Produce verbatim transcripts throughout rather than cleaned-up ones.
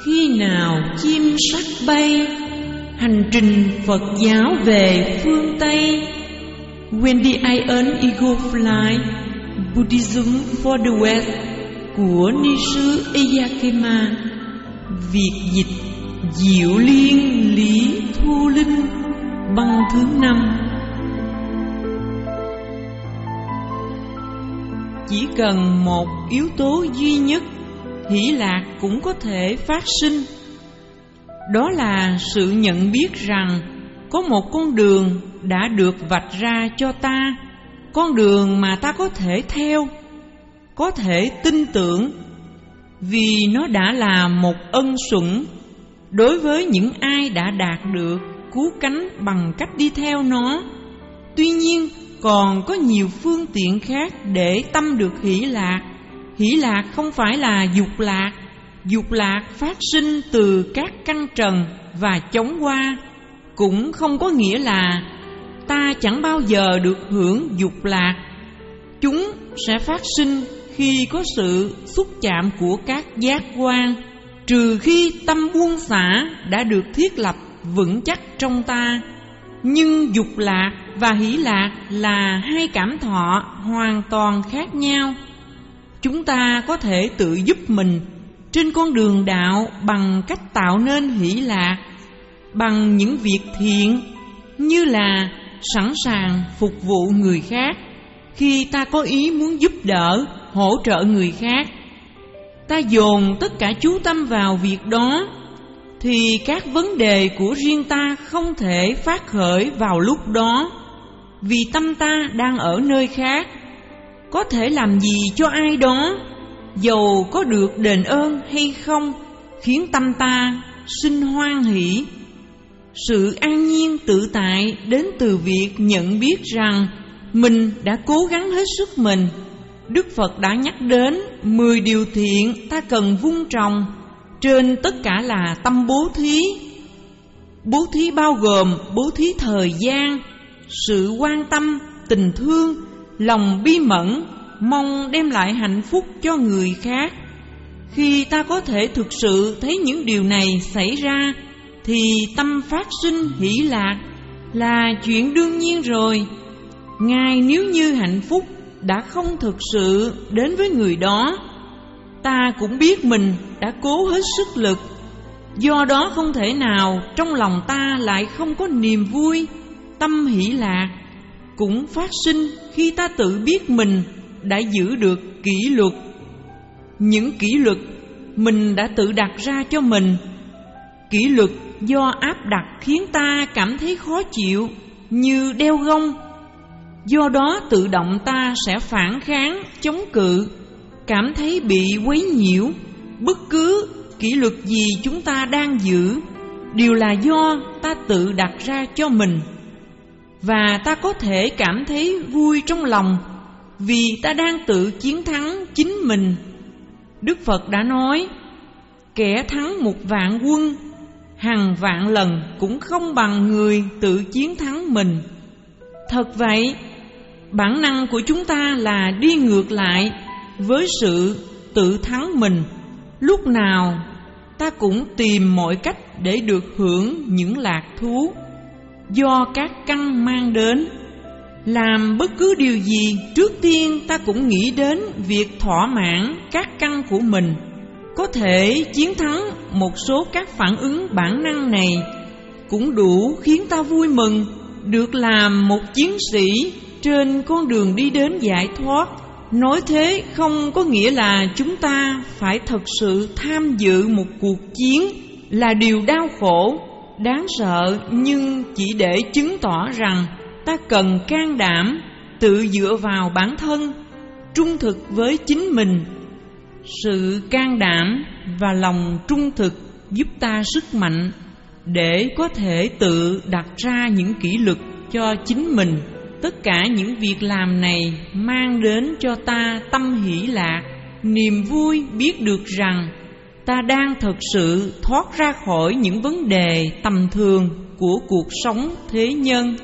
Khi nào chim sắc bay, hành trình Phật giáo về phương Tây. When the Iron Eagle Fly, Buddhism for the West của Ni sư Eyakema. Việt dịch Diệu Liên Lý Thu Linh, băng thứ năm. Chỉ cần một yếu tố duy nhất, hỷ lạc cũng có thể phát sinh. Đó là sự nhận biết rằng có một con đường đã được vạch ra cho ta, con đường mà ta có thể theo, có thể tin tưởng, vì nó đã là một ân xuẩn đối với những ai đã đạt được cứu cánh bằng cách đi theo nó. Tuy nhiên, còn có nhiều phương tiện khác để tâm được hỷ lạc. Hỷ lạc không phải là dục lạc. Dục lạc phát sinh từ các căn trần và chóng qua. Cũng không có nghĩa là ta chẳng bao giờ được hưởng dục lạc. Chúng sẽ phát sinh khi có sự xúc chạm của các giác quan, trừ khi tâm buông xả đã được thiết lập vững chắc trong ta. Nhưng dục lạc và hỷ lạc là hai cảm thọ hoàn toàn khác nhau. Chúng ta có thể tự giúp mình trên con đường đạo bằng cách tạo nên hỷ lạc, bằng những việc thiện, như là sẵn sàng phục vụ người khác. Khi ta có ý muốn giúp đỡ, hỗ trợ người khác, ta dồn tất cả chú tâm vào việc đó, thì các vấn đề của riêng ta không thể phát khởi vào lúc đó, vì tâm ta đang ở nơi khác. Có thể làm gì cho ai đó, dầu có được đền ơn hay không, khiến tâm ta sinh hoan hỷ. Sự an nhiên tự tại đến từ việc nhận biết rằng mình đã cố gắng hết sức mình. Đức Phật đã nhắc đến mười điều thiện ta cần vun trồng, trên tất cả là tâm bố thí. Bố thí bao gồm bố thí thời gian, sự quan tâm, tình thương, lòng bi mẫn, mong đem lại hạnh phúc cho người khác. Khi ta có thể thực sự thấy những điều này xảy ra, thì tâm phát sinh hỷ lạc là chuyện đương nhiên rồi. Ngay nếu như hạnh phúc đã không thực sự đến với người đó, ta cũng biết mình đã cố hết sức lực. Do đó không thể nào trong lòng ta lại không có niềm vui. Tâm hỷ lạc cũng phát sinh khi ta tự biết mình đã giữ được kỷ luật. Những kỷ luật mình đã tự đặt ra cho mình. Kỷ luật do áp đặt khiến ta cảm thấy khó chịu, như đeo gông. Do đó tự động ta sẽ phản kháng, chống cự, cảm thấy bị quấy nhiễu. Bất cứ kỷ luật gì chúng ta đang giữ đều là do ta tự đặt ra cho mình. Và ta có thể cảm thấy vui trong lòng vì ta đang tự chiến thắng chính mình. Đức Phật đã nói, kẻ thắng một vạn quân hàng vạn lần cũng không bằng người tự chiến thắng mình. Thật vậy, bản năng của chúng ta là đi ngược lại với sự tự thắng mình. Lúc nào ta cũng tìm mọi cách để được hưởng những lạc thú do các căn mang đến. Làm bất cứ điều gì, trước tiên ta cũng nghĩ đến việc thỏa mãn các căn của mình. Có thể chiến thắng một số các phản ứng bản năng này cũng đủ khiến ta vui mừng được làm một chiến sĩ trên con đường đi đến giải thoát. Nói thế không có nghĩa là chúng ta phải thật sự tham dự một cuộc chiến là điều đau khổ, đáng sợ, nhưng chỉ để chứng tỏ rằng ta cần can đảm, tự dựa vào bản thân, trung thực với chính mình. Sự can đảm và lòng trung thực giúp ta sức mạnh để có thể tự đặt ra những kỷ luật cho chính mình. Tất cả những việc làm này mang đến cho ta tâm hỷ lạc, niềm vui biết được rằng ta đang thực sự thoát ra khỏi những vấn đề tầm thường của cuộc sống thế nhân,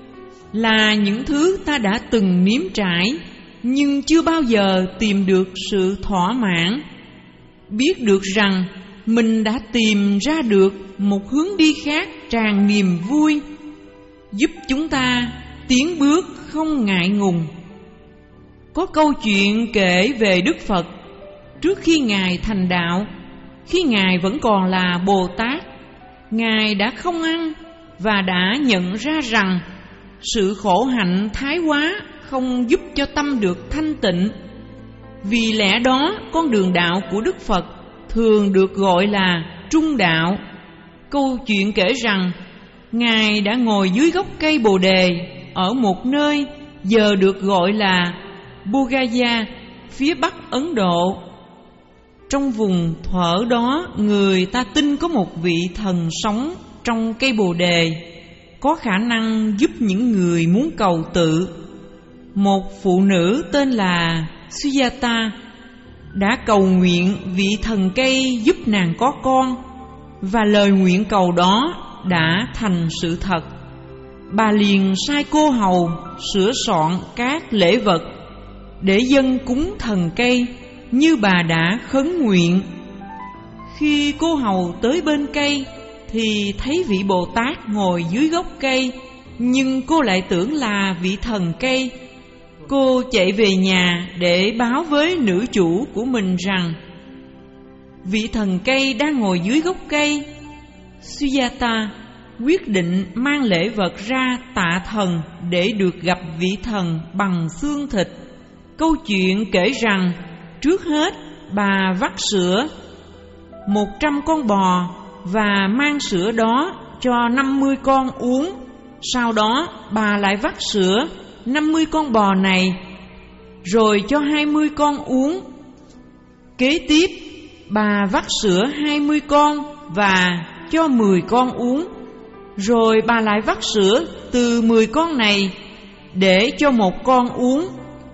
là những thứ ta đã từng nếm trải nhưng chưa bao giờ tìm được sự thỏa mãn. Biết được rằng mình đã tìm ra được một hướng đi khác tràn niềm vui, giúp chúng ta tiến bước không ngại ngùng. Có câu chuyện kể về Đức Phật trước khi Ngài thành đạo. Khi Ngài vẫn còn là Bồ Tát, Ngài đã không ăn và đã nhận ra rằng sự khổ hạnh thái quá không giúp cho tâm được thanh tịnh. Vì lẽ đó, con đường đạo của Đức Phật thường được gọi là trung đạo. Câu chuyện kể rằng Ngài đã ngồi dưới gốc cây Bồ Đề ở một nơi giờ được gọi là Bodhgaya, phía bắc Ấn Độ. Trong vùng thuở đó, người ta tin có một vị thần sống trong cây Bồ Đề, có khả năng giúp những người muốn cầu tự. Một phụ nữ tên là Sujata đã cầu nguyện vị thần cây giúp nàng có con, và lời nguyện cầu đó đã thành sự thật. Bà liền sai cô hầu sửa soạn các lễ vật để dâng cúng thần cây như bà đã khấn nguyện. Khi cô hầu tới bên cây thì thấy vị Bồ Tát ngồi dưới gốc cây, nhưng cô lại tưởng là vị thần cây. Cô chạy về nhà để báo với nữ chủ của mình rằng vị thần cây đang ngồi dưới gốc cây. Sujata quyết định mang lễ vật ra tạ thần để được gặp vị thần bằng xương thịt. Câu chuyện kể rằng trước hết bà vắt sữa một trăm con bò và mang sữa đó cho năm mươi con uống. Sau đó bà lại vắt sữa năm mươi con bò này rồi cho hai mươi con uống. Kế tiếp bà vắt sữa hai mươi con và cho mười con uống. Rồi bà lại vắt sữa từ mười con này để cho một con uống.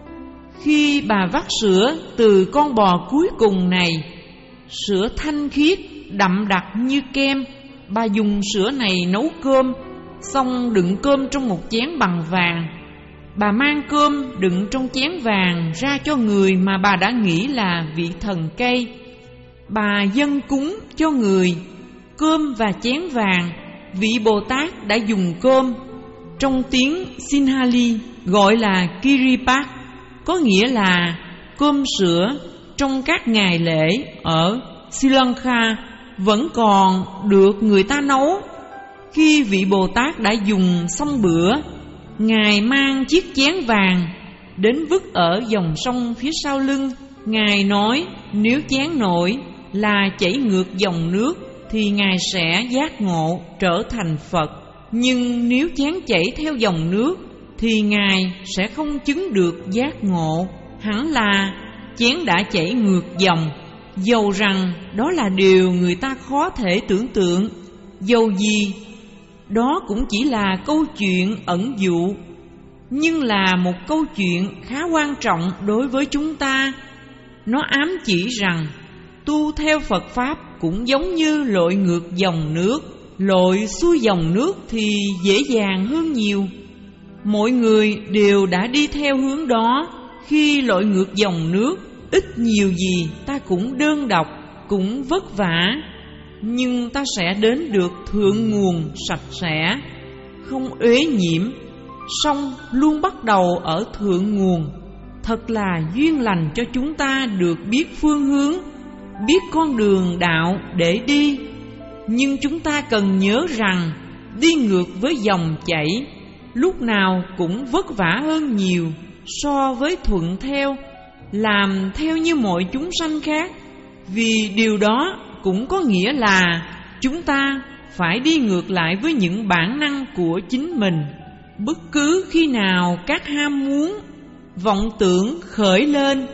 Khi bà vắt sữa từ con bò cuối cùng này, sữa thanh khiết đậm đặc như kem. Bà dùng sữa này nấu cơm, xong đựng cơm trong một chén bằng vàng. Bà mang cơm đựng trong chén vàng ra cho người mà bà đã nghĩ là vị thần cây. Bà dâng cúng cho người cơm và chén vàng. Vị Bồ Tát đã dùng cơm, trong tiếng Sinhali gọi là Kiripat, có nghĩa là cơm sữa. Trong các ngày lễ ở Sri Lanka vẫn còn được người ta nấu. Khi vị Bồ Tát đã dùng xong bữa, Ngài mang chiếc chén vàng đến vứt ở dòng sông phía sau lưng. Ngài nói nếu chén nổi là chảy ngược dòng nước thì Ngài sẽ giác ngộ trở thành Phật. Nhưng nếu chén chảy theo dòng nước thì Ngài sẽ không chứng được giác ngộ. Hẳn là chén đã chảy ngược dòng. Dầu rằng đó là điều người ta khó thể tưởng tượng, dầu gì đó cũng chỉ là câu chuyện ẩn dụ, nhưng là một câu chuyện khá quan trọng đối với chúng ta. Nó ám chỉ rằng tu theo Phật Pháp cũng giống như lội ngược dòng nước. Lội xuôi dòng nước thì dễ dàng hơn nhiều. Mỗi người đều đã đi theo hướng đó. Khi lội ngược dòng nước, ít nhiều gì ta cũng đơn độc, cũng vất vả, nhưng ta sẽ đến được thượng nguồn sạch sẽ, không uế nhiễm. Song luôn bắt đầu ở thượng nguồn. Thật là duyên lành cho chúng ta được biết phương hướng, biết con đường đạo để đi. Nhưng chúng ta cần nhớ rằng đi ngược với dòng chảy lúc nào cũng vất vả hơn nhiều so với thuận theo, làm theo như mọi chúng sanh khác. Vì điều đó cũng có nghĩa là chúng ta phải đi ngược lại với những bản năng của chính mình. Bất cứ khi nào các ham muốn, vọng tưởng khởi lên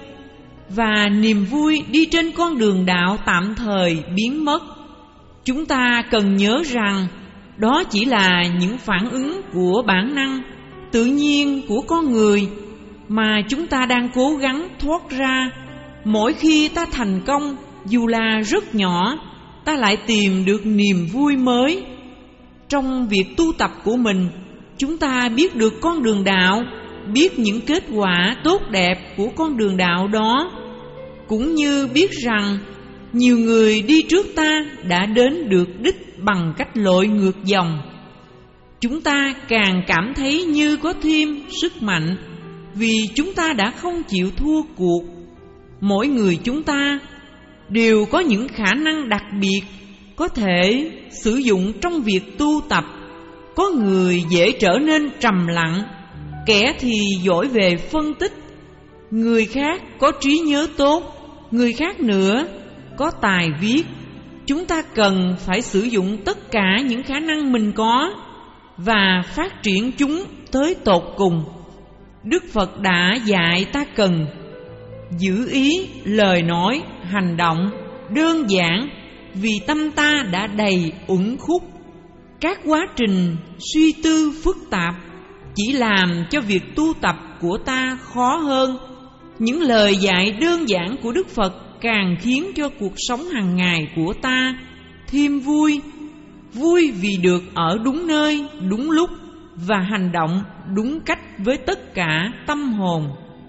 và niềm vui đi trên con đường đạo tạm thời biến mất, chúng ta cần nhớ rằng đó chỉ là những phản ứng của bản năng tự nhiên của con người mà chúng ta đang cố gắng thoát ra. Mỗi khi ta thành công, dù là rất nhỏ, ta lại tìm được niềm vui mới. Trong việc tu tập của mình, chúng ta biết được con đường đạo, biết những kết quả tốt đẹp của con đường đạo đó, cũng như biết rằng nhiều người đi trước ta đã đến được đích bằng cách lội ngược dòng. Chúng ta càng cảm thấy như có thêm sức mạnh vì chúng ta đã không chịu thua cuộc. Mỗi người chúng ta đều có những khả năng đặc biệt có thể sử dụng trong việc tu tập. Có người dễ trở nên trầm lặng, kẻ thì giỏi về phân tích, người khác có trí nhớ tốt, người khác nữa có tài viết. Chúng ta cần phải sử dụng tất cả những khả năng mình có và phát triển chúng tới tột cùng. Đức Phật đã dạy ta cần giữ ý, lời nói, hành động đơn giản vì tâm ta đã đầy uẩn khúc. Các quá trình suy tư phức tạp chỉ làm cho việc tu tập của ta khó hơn. Những lời dạy đơn giản của Đức Phật càng khiến cho cuộc sống hàng ngày của ta thêm vui. Vui vì được ở đúng nơi, đúng lúc và hành động đúng cách với tất cả tâm hồn.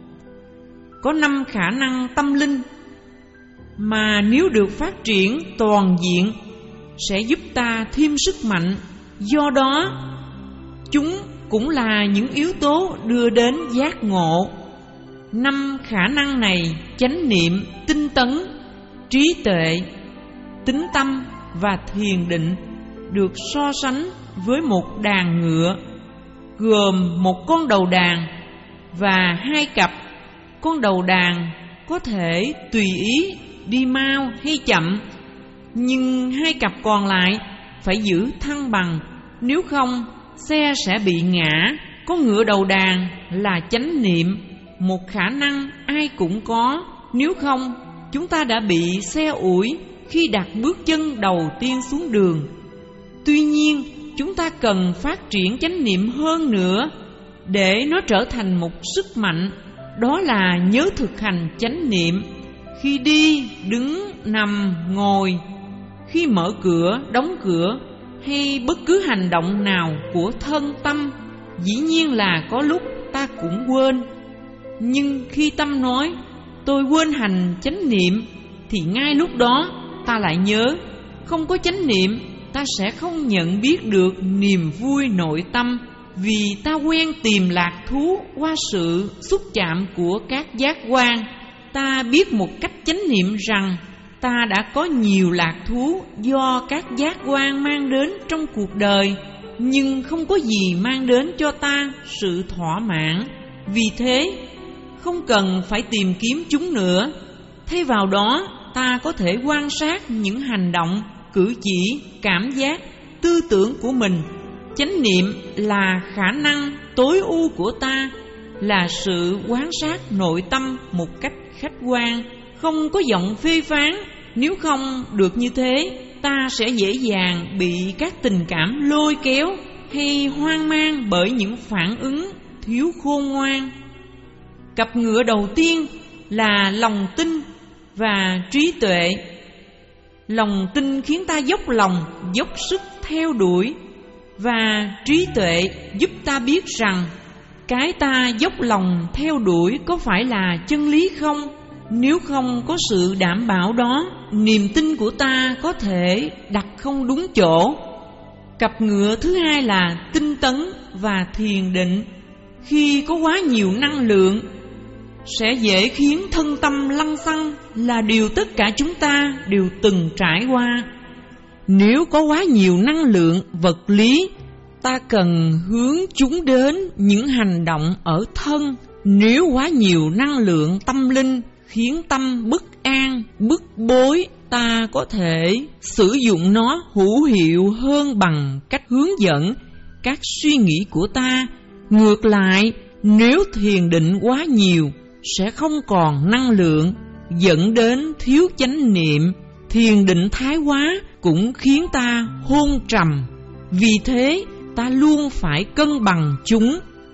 Có năm khả năng tâm linh mà nếu được phát triển toàn diện sẽ giúp ta thêm sức mạnh. Do đó, chúng cũng là những yếu tố đưa đến giác ngộ. Năm khả năng này, chánh niệm, tinh tấn, trí tuệ, tín tâm và thiền định, được so sánh với một đàn ngựa gồm một con đầu đàn và hai cặp. Con đầu đàn có thể tùy ý đi mau hay chậm, nhưng hai cặp còn lại phải giữ thăng bằng, nếu không xe sẽ bị ngã. Con ngựa đầu đàn là chánh niệm, một khả năng ai cũng có, nếu không chúng ta đã bị xe ủi khi đặt bước chân đầu tiên xuống đường. Tuy nhiên, chúng ta cần phát triển chánh niệm hơn nữa để nó trở thành một sức mạnh. Đó là nhớ thực hành chánh niệm khi đi, đứng, nằm, ngồi, khi mở cửa, đóng cửa hay bất cứ hành động nào của thân tâm. Dĩ nhiên là có lúc ta cũng quên, nhưng khi tâm nói tôi quên hành chánh niệm thì ngay lúc đó ta lại nhớ. Không có chánh niệm, ta sẽ không nhận biết được niềm vui nội tâm, vì ta quen tìm lạc thú qua sự xúc chạm của các giác quan. Ta biết một cách chánh niệm rằng ta đã có nhiều lạc thú do các giác quan mang đến trong cuộc đời, nhưng không có gì mang đến cho ta sự thỏa mãn. Vì thế, không cần phải tìm kiếm chúng nữa. Thay vào đó, ta có thể quan sát những hành động, cử chỉ, cảm giác, tư tưởng của mình. Chánh niệm là khả năng tối ưu của ta, là sự quan sát nội tâm một cách khách quan, không có giọng phê phán. Nếu không được như thế, ta sẽ dễ dàng bị các tình cảm lôi kéo hay hoang mang bởi những phản ứng thiếu khôn ngoan. Cặp ngựa đầu tiên là lòng tin và trí tuệ. Lòng tin khiến ta dốc lòng, dốc sức theo đuổi, và trí tuệ giúp ta biết rằng cái ta dốc lòng theo đuổi có phải là chân lý không. Nếu không có sự đảm bảo đó, niềm tin của ta có thể đặt không đúng chỗ. Cặp ngựa thứ hai là tinh tấn và thiền định. Khi có quá nhiều năng lượng sẽ dễ khiến thân tâm lăng xăng, là điều tất cả chúng ta đều từng trải qua. Nếu có quá nhiều năng lượng vật lý, ta cần hướng chúng đến những hành động ở thân. Nếu quá nhiều năng lượng tâm linh khiến tâm bất an, bức bối, ta có thể sử dụng nó hữu hiệu hơn bằng cách hướng dẫn các suy nghĩ của ta. Ngược lại, nếu thiền định quá nhiều, sẽ không còn năng lượng, dẫn đến thiếu chánh niệm. Thiền định thái quá cũng khiến ta hôn trầm. Vì thế, ta luôn phải cân bằng chúng.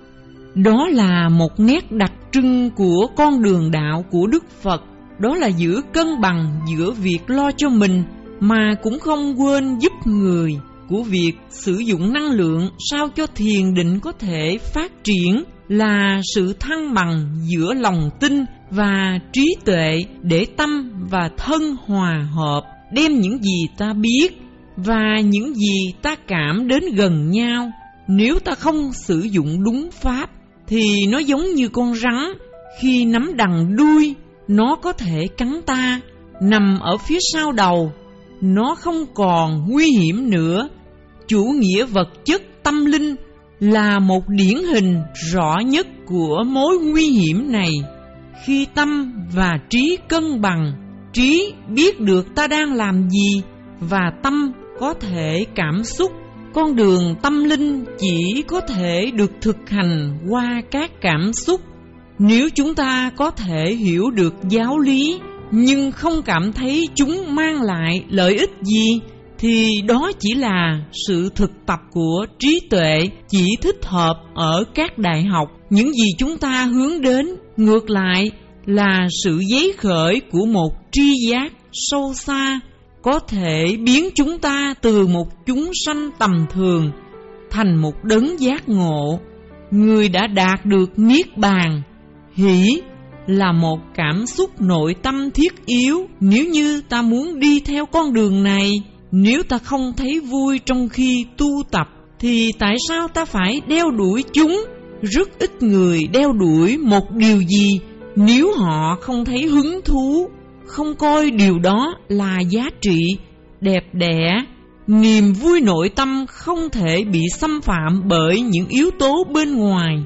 Đó là một nét đặc trưng của con đường đạo của Đức Phật. Đó là giữ cân bằng giữa việc lo cho mình mà cũng không quên giúp người, của việc sử dụng năng lượng sao cho thiền định có thể phát triển, là sự thăng bằng giữa lòng tin và trí tuệ để tâm và thân hòa hợp, đem những gì ta biết và những gì ta cảm đến gần nhau. Nếu ta không sử dụng đúng pháp thì nó giống như con rắn, khi nắm đằng đuôi nó có thể cắn ta. Nằm ở phía sau đầu, nó không còn nguy hiểm nữa. Chủ nghĩa vật chất tâm linh là một điển hình rõ nhất của mối nguy hiểm này. Khi tâm và trí cân bằng, trí biết được ta đang làm gì và tâm có thể cảm xúc. Con đường tâm linh chỉ có thể được thực hành qua các cảm xúc. Nếu chúng ta có thể hiểu được giáo lý nhưng không cảm thấy chúng mang lại lợi ích gì, thì đó chỉ là sự thực tập của trí tuệ, chỉ thích hợp ở các đại học. Những gì chúng ta hướng đến ngược lại là sự dấy khởi của một tri giác sâu xa, có thể biến chúng ta từ một chúng sanh tầm thường thành một đấng giác ngộ, người đã đạt được niết bàn. Hỷ là một cảm xúc nội tâm thiết yếu. Nếu như ta muốn đi theo con đường này, nếu ta không thấy vui trong khi tu tập, thì tại sao ta phải đeo đuổi chúng? Rất ít người đeo đuổi một điều gì nếu họ không thấy hứng thú, không coi điều đó là giá trị, đẹp đẽ. Niềm vui nội tâm không thể bị xâm phạm bởi những yếu tố bên ngoài.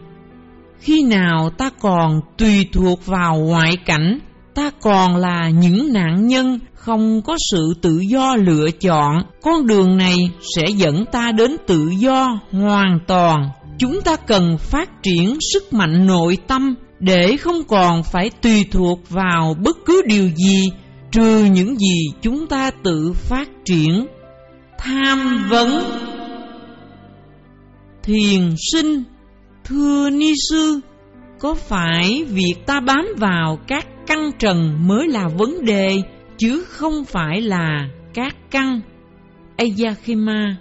Khi nào ta còn tùy thuộc vào ngoại cảnh, ta còn là những nạn nhân không có sự tự do lựa chọn. Con đường này sẽ dẫn ta đến tự do hoàn toàn. Chúng ta cần phát triển sức mạnh nội tâm để không còn phải tùy thuộc vào bất cứ điều gì trừ những gì chúng ta tự phát triển. Tham vấn. Thiền sinh: thưa ni sư, có phải việc ta bám vào các căn trần mới là vấn đề, chứ không phải là các căn? Ayakema: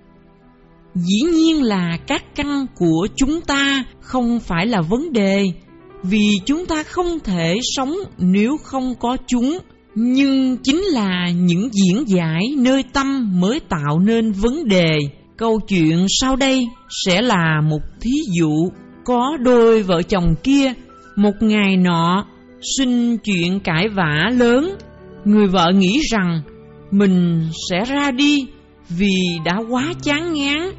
dĩ nhiên là các căn của chúng ta không phải là vấn đề, vì chúng ta không thể sống nếu không có chúng. Nhưng chính là những diễn giải nơi tâm mới tạo nên vấn đề. Câu chuyện sau đây sẽ là một thí dụ. Có đôi vợ chồng kia, một ngày nọ sinh chuyện cãi vã lớn. Người vợ nghĩ rằng mình sẽ ra đi vì đã quá chán ngán.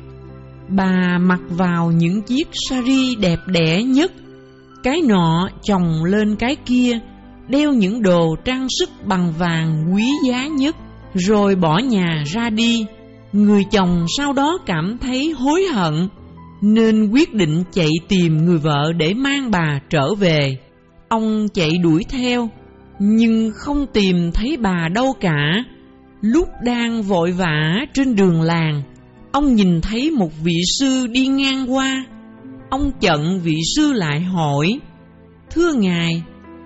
Bà mặc vào những chiếc sari đẹp đẽ nhất, cái nọ chồng lên cái kia, đeo những đồ trang sức bằng vàng quý giá nhất, rồi bỏ nhà ra đi. Người chồng sau đó cảm thấy hối hận, nên quyết định chạy tìm người vợ để mang bà trở về. Ông chạy đuổi theo, nhưng không tìm thấy bà đâu cả. Lúc đang vội vã trên đường làng, ông nhìn thấy một vị sư đi ngang qua. Ông chặn vị sư lại hỏi: thưa ngài,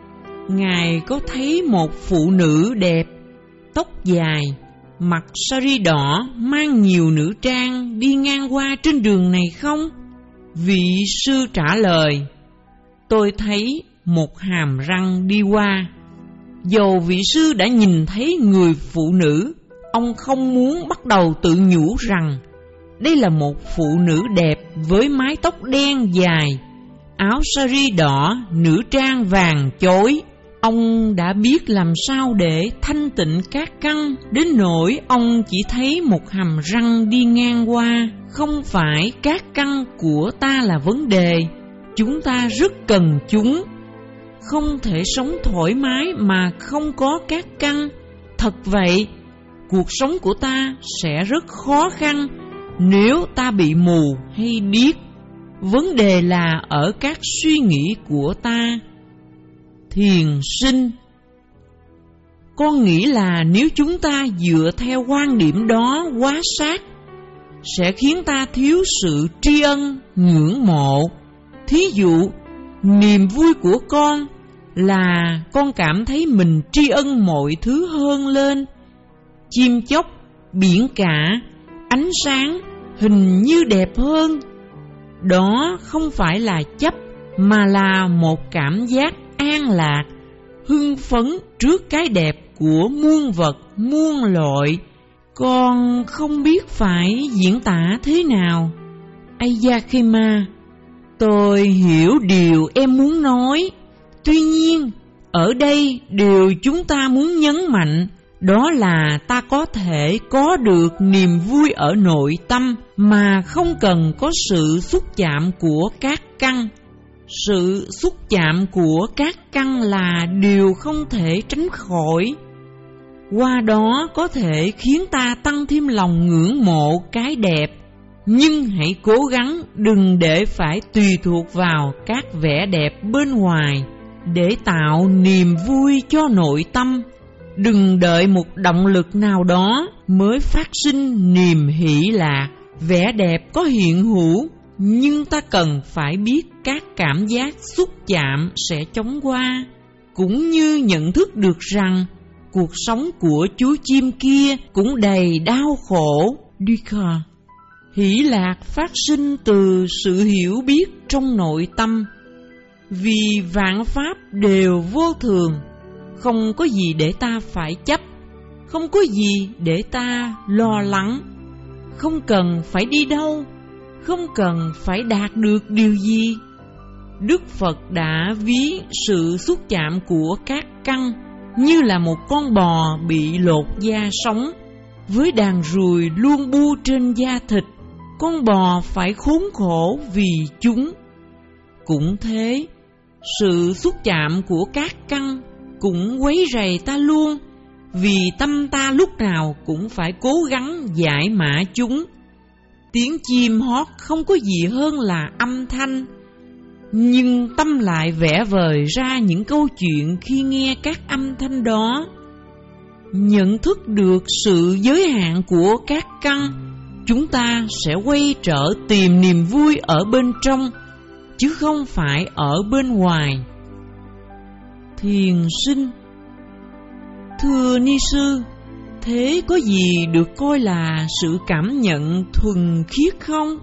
ngài có thấy một phụ nữ đẹp, tóc dài, mặc sari đỏ, mang nhiều nữ trang đi ngang qua trên đường này không? Vị sư trả lời: tôi thấy một hàm răng đi qua. Dầu vị sư đã nhìn thấy người phụ nữ, ông không muốn bắt đầu tự nhủ rằng đây là một phụ nữ đẹp với mái tóc đen dài, áo sari đỏ, nữ trang vàng chói. Ông đã biết làm sao để thanh tịnh các căn, đến nỗi ông chỉ thấy một hàm răng đi ngang qua. Không phải các căn của ta là vấn đề, chúng ta rất cần chúng. Không thể sống thoải mái mà không có các căn. Thật vậy, cuộc sống của ta sẽ rất khó khăn nếu ta bị mù hay điếc. Vấn đề là ở các suy nghĩ của ta. Thiền sinh: con nghĩ là nếu chúng ta dựa theo quan điểm đó quá sát, sẽ khiến ta thiếu sự tri ân, ngưỡng mộ. Thí dụ, niềm vui của con là con cảm thấy mình tri ân mọi thứ hơn lên. Chim chóc, biển cả, ánh sáng, hình như đẹp hơn. Đó không phải là chấp, mà là một cảm giác an lạc, hưng phấn trước cái đẹp của muôn vật muôn loại. Con không biết phải diễn tả thế nào. Ayakema, tôi hiểu điều em muốn nói. Tuy nhiên, ở đây điều chúng ta muốn nhấn mạnh đó là ta có thể có được niềm vui ở nội tâm mà không cần có sự xúc chạm của các căn. Sự xúc chạm của các căn là điều không thể tránh khỏi. Qua đó có thể khiến ta tăng thêm lòng ngưỡng mộ cái đẹp, nhưng hãy cố gắng đừng để phải tùy thuộc vào các vẻ đẹp bên ngoài để tạo niềm vui cho nội tâm. Đừng đợi một động lực nào đó mới phát sinh niềm hỷ lạc. Vẻ đẹp có hiện hữu, nhưng ta cần phải biết các cảm giác xúc chạm sẽ chóng qua, cũng như nhận thức được rằng cuộc sống của chú chim kia cũng đầy đau khổ. Dukkha. Hỷ lạc phát sinh từ sự hiểu biết trong nội tâm. Vì vạn pháp đều vô thường, không có gì để ta phải chấp, không có gì để ta lo lắng, không cần phải đi đâu, không cần phải đạt được điều gì. Đức Phật đã ví sự xúc chạm của các căn như là một con bò bị lột da sống, với đàn ruồi luôn bu trên da thịt. Con bò phải khốn khổ vì chúng. Cũng thế, sự xúc chạm của các căn cũng quấy rầy ta luôn, vì tâm ta lúc nào cũng phải cố gắng giải mã chúng. Tiếng chim hót không có gì hơn là âm thanh, nhưng tâm lại vẽ vời ra những câu chuyện khi nghe các âm thanh đó. Nhận thức được sự giới hạn của các căn, chúng ta sẽ quay trở tìm niềm vui ở bên trong, chứ không phải ở bên ngoài. Thiền sinh: thưa ni sư, thế có gì được coi là sự cảm nhận thuần khiết không?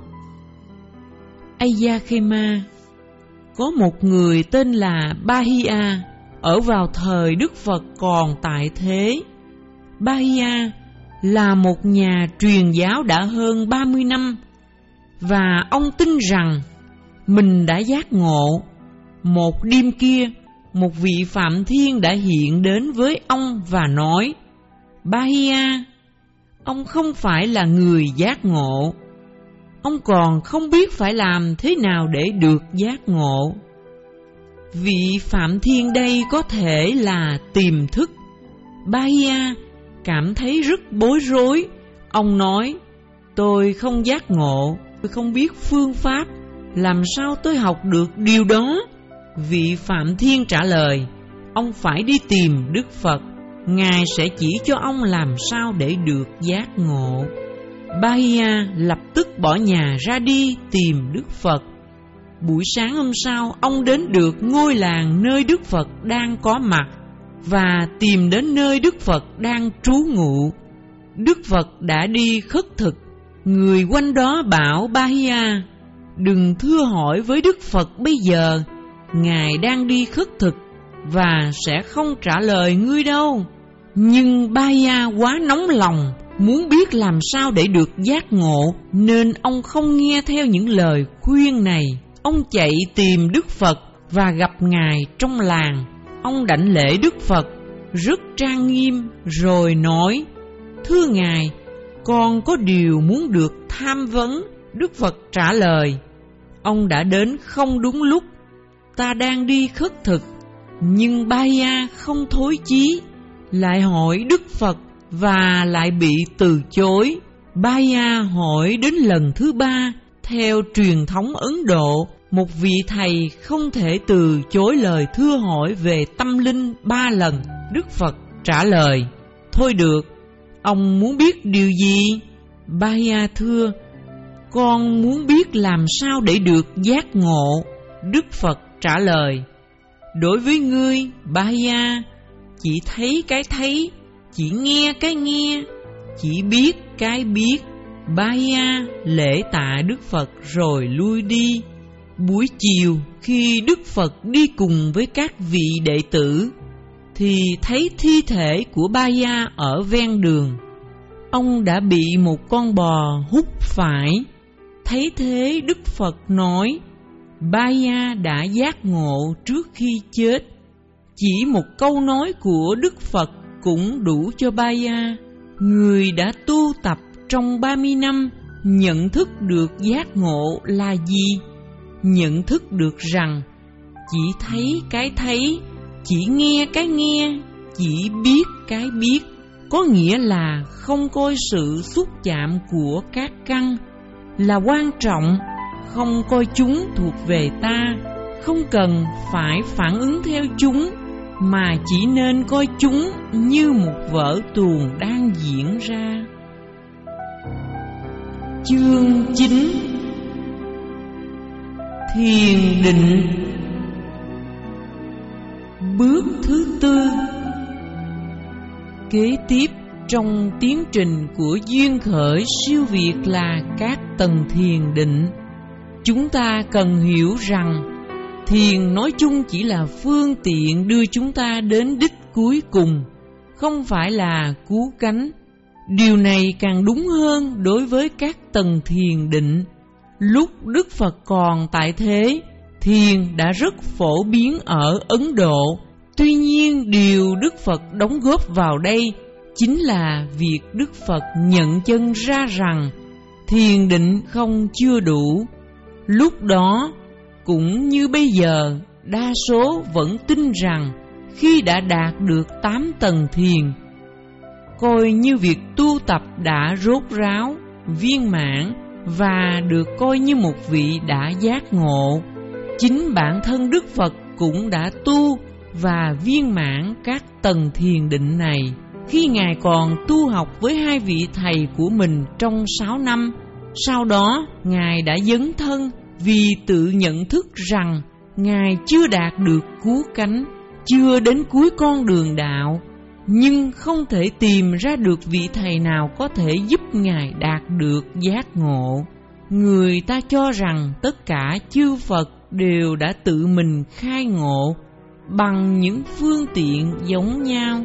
Ayakema: có một người tên là Bahia ở vào thời Đức Phật còn tại thế. Bahia là một nhà truyền giáo đã hơn ba mươi năm, và ông tin rằng mình đã giác ngộ. Một đêm kia, một vị Phạm Thiên đã hiện đến với ông và nói: Bahia, ông không phải là người giác ngộ. Ông còn không biết phải làm thế nào để được giác ngộ. Vị Phạm Thiên đây có thể là tiềm thức. Bahia cảm thấy rất bối rối. Ông nói: tôi không giác ngộ, tôi không biết phương pháp, làm sao tôi học được điều đó? Vị Phạm Thiên trả lời: ông phải đi tìm Đức Phật, Ngài sẽ chỉ cho ông làm sao để được giác ngộ. Bahia lập tức bỏ nhà ra đi tìm Đức Phật. Buổi sáng hôm sau, ông đến được ngôi làng nơi Đức Phật đang có mặt và tìm đến nơi Đức Phật đang trú ngụ. Đức Phật đã đi khất thực. Người quanh đó bảo Bahia: đừng thưa hỏi với Đức Phật bây giờ, Ngài đang đi khất thực và sẽ không trả lời ngươi đâu. Nhưng Bahia quá nóng lòng, muốn biết làm sao để được giác ngộ, nên ông không nghe theo những lời khuyên này. Ông chạy tìm Đức Phật và gặp Ngài trong làng. Ông đảnh lễ Đức Phật rất trang nghiêm rồi nói: thưa Ngài, con có điều muốn được tham vấn. Đức Phật trả lời: ông đã đến không đúng lúc, ta đang đi khất thực. Nhưng Bahia không thối chí, lại hỏi Đức Phật và lại bị từ chối. Bahia hỏi đến lần thứ ba. Theo truyền thống Ấn Độ, một vị thầy không thể từ chối lời thưa hỏi về tâm linh ba lần. Đức Phật trả lời: thôi được, ông muốn biết điều gì? Bahia thưa: con muốn biết làm sao để được giác ngộ. Đức Phật trả lời: đối với ngươi, Bahia, chỉ thấy cái thấy, chỉ nghe cái nghe, chỉ biết cái biết. Bahia lễ tạ Đức Phật rồi lui đi. Buổi chiều, khi Đức Phật đi cùng với các vị đệ tử, thì thấy thi thể của Ba-ya ở ven đường. Ông đã bị một con bò húc phải. Thấy thế, Đức Phật nói: Ba-ya đã giác ngộ trước khi chết. Chỉ một câu nói của Đức Phật cũng đủ cho Ba-ya, người đã tu tập trong ba mươi năm, nhận thức được giác ngộ là gì? Nhận thức được rằng chỉ thấy cái thấy, chỉ nghe cái nghe, chỉ biết cái biết, có nghĩa là không coi sự xúc chạm của các căn là quan trọng, không coi chúng thuộc về ta, không cần phải phản ứng theo chúng, mà chỉ nên coi chúng như một vở tuồng đang diễn ra. Chương chín: Thiền định. Bước thứ tư. Kế tiếp trong tiến trình của duyên khởi siêu việt là các tầng thiền định. Chúng ta cần hiểu rằng thiền nói chung chỉ là phương tiện đưa chúng ta đến đích cuối cùng, không phải là cứu cánh. Điều này càng đúng hơn đối với các tầng thiền định. Lúc Đức Phật còn tại thế, thiền đã rất phổ biến ở Ấn Độ. Tuy nhiên, điều Đức Phật đóng góp vào đây chính là việc Đức Phật nhận chân ra rằng thiền định không chưa đủ. Lúc đó, cũng như bây giờ, đa số vẫn tin rằng khi đã đạt được tám tầng thiền, coi như việc tu tập đã rốt ráo, viên mãn và được coi như một vị đã giác ngộ. Chính bản thân Đức Phật cũng đã tu và viên mãn các tầng thiền định này khi Ngài còn tu học với hai vị thầy của mình trong sáu năm. Sau đó, Ngài đã dấn thân vì tự nhận thức rằng Ngài chưa đạt được cứu cánh, chưa đến cuối con đường đạo, nhưng không thể tìm ra được vị thầy nào có thể giúp Ngài đạt được giác ngộ. Người ta cho rằng tất cả chư Phật đều đã tự mình khai ngộ bằng những phương tiện giống nhau.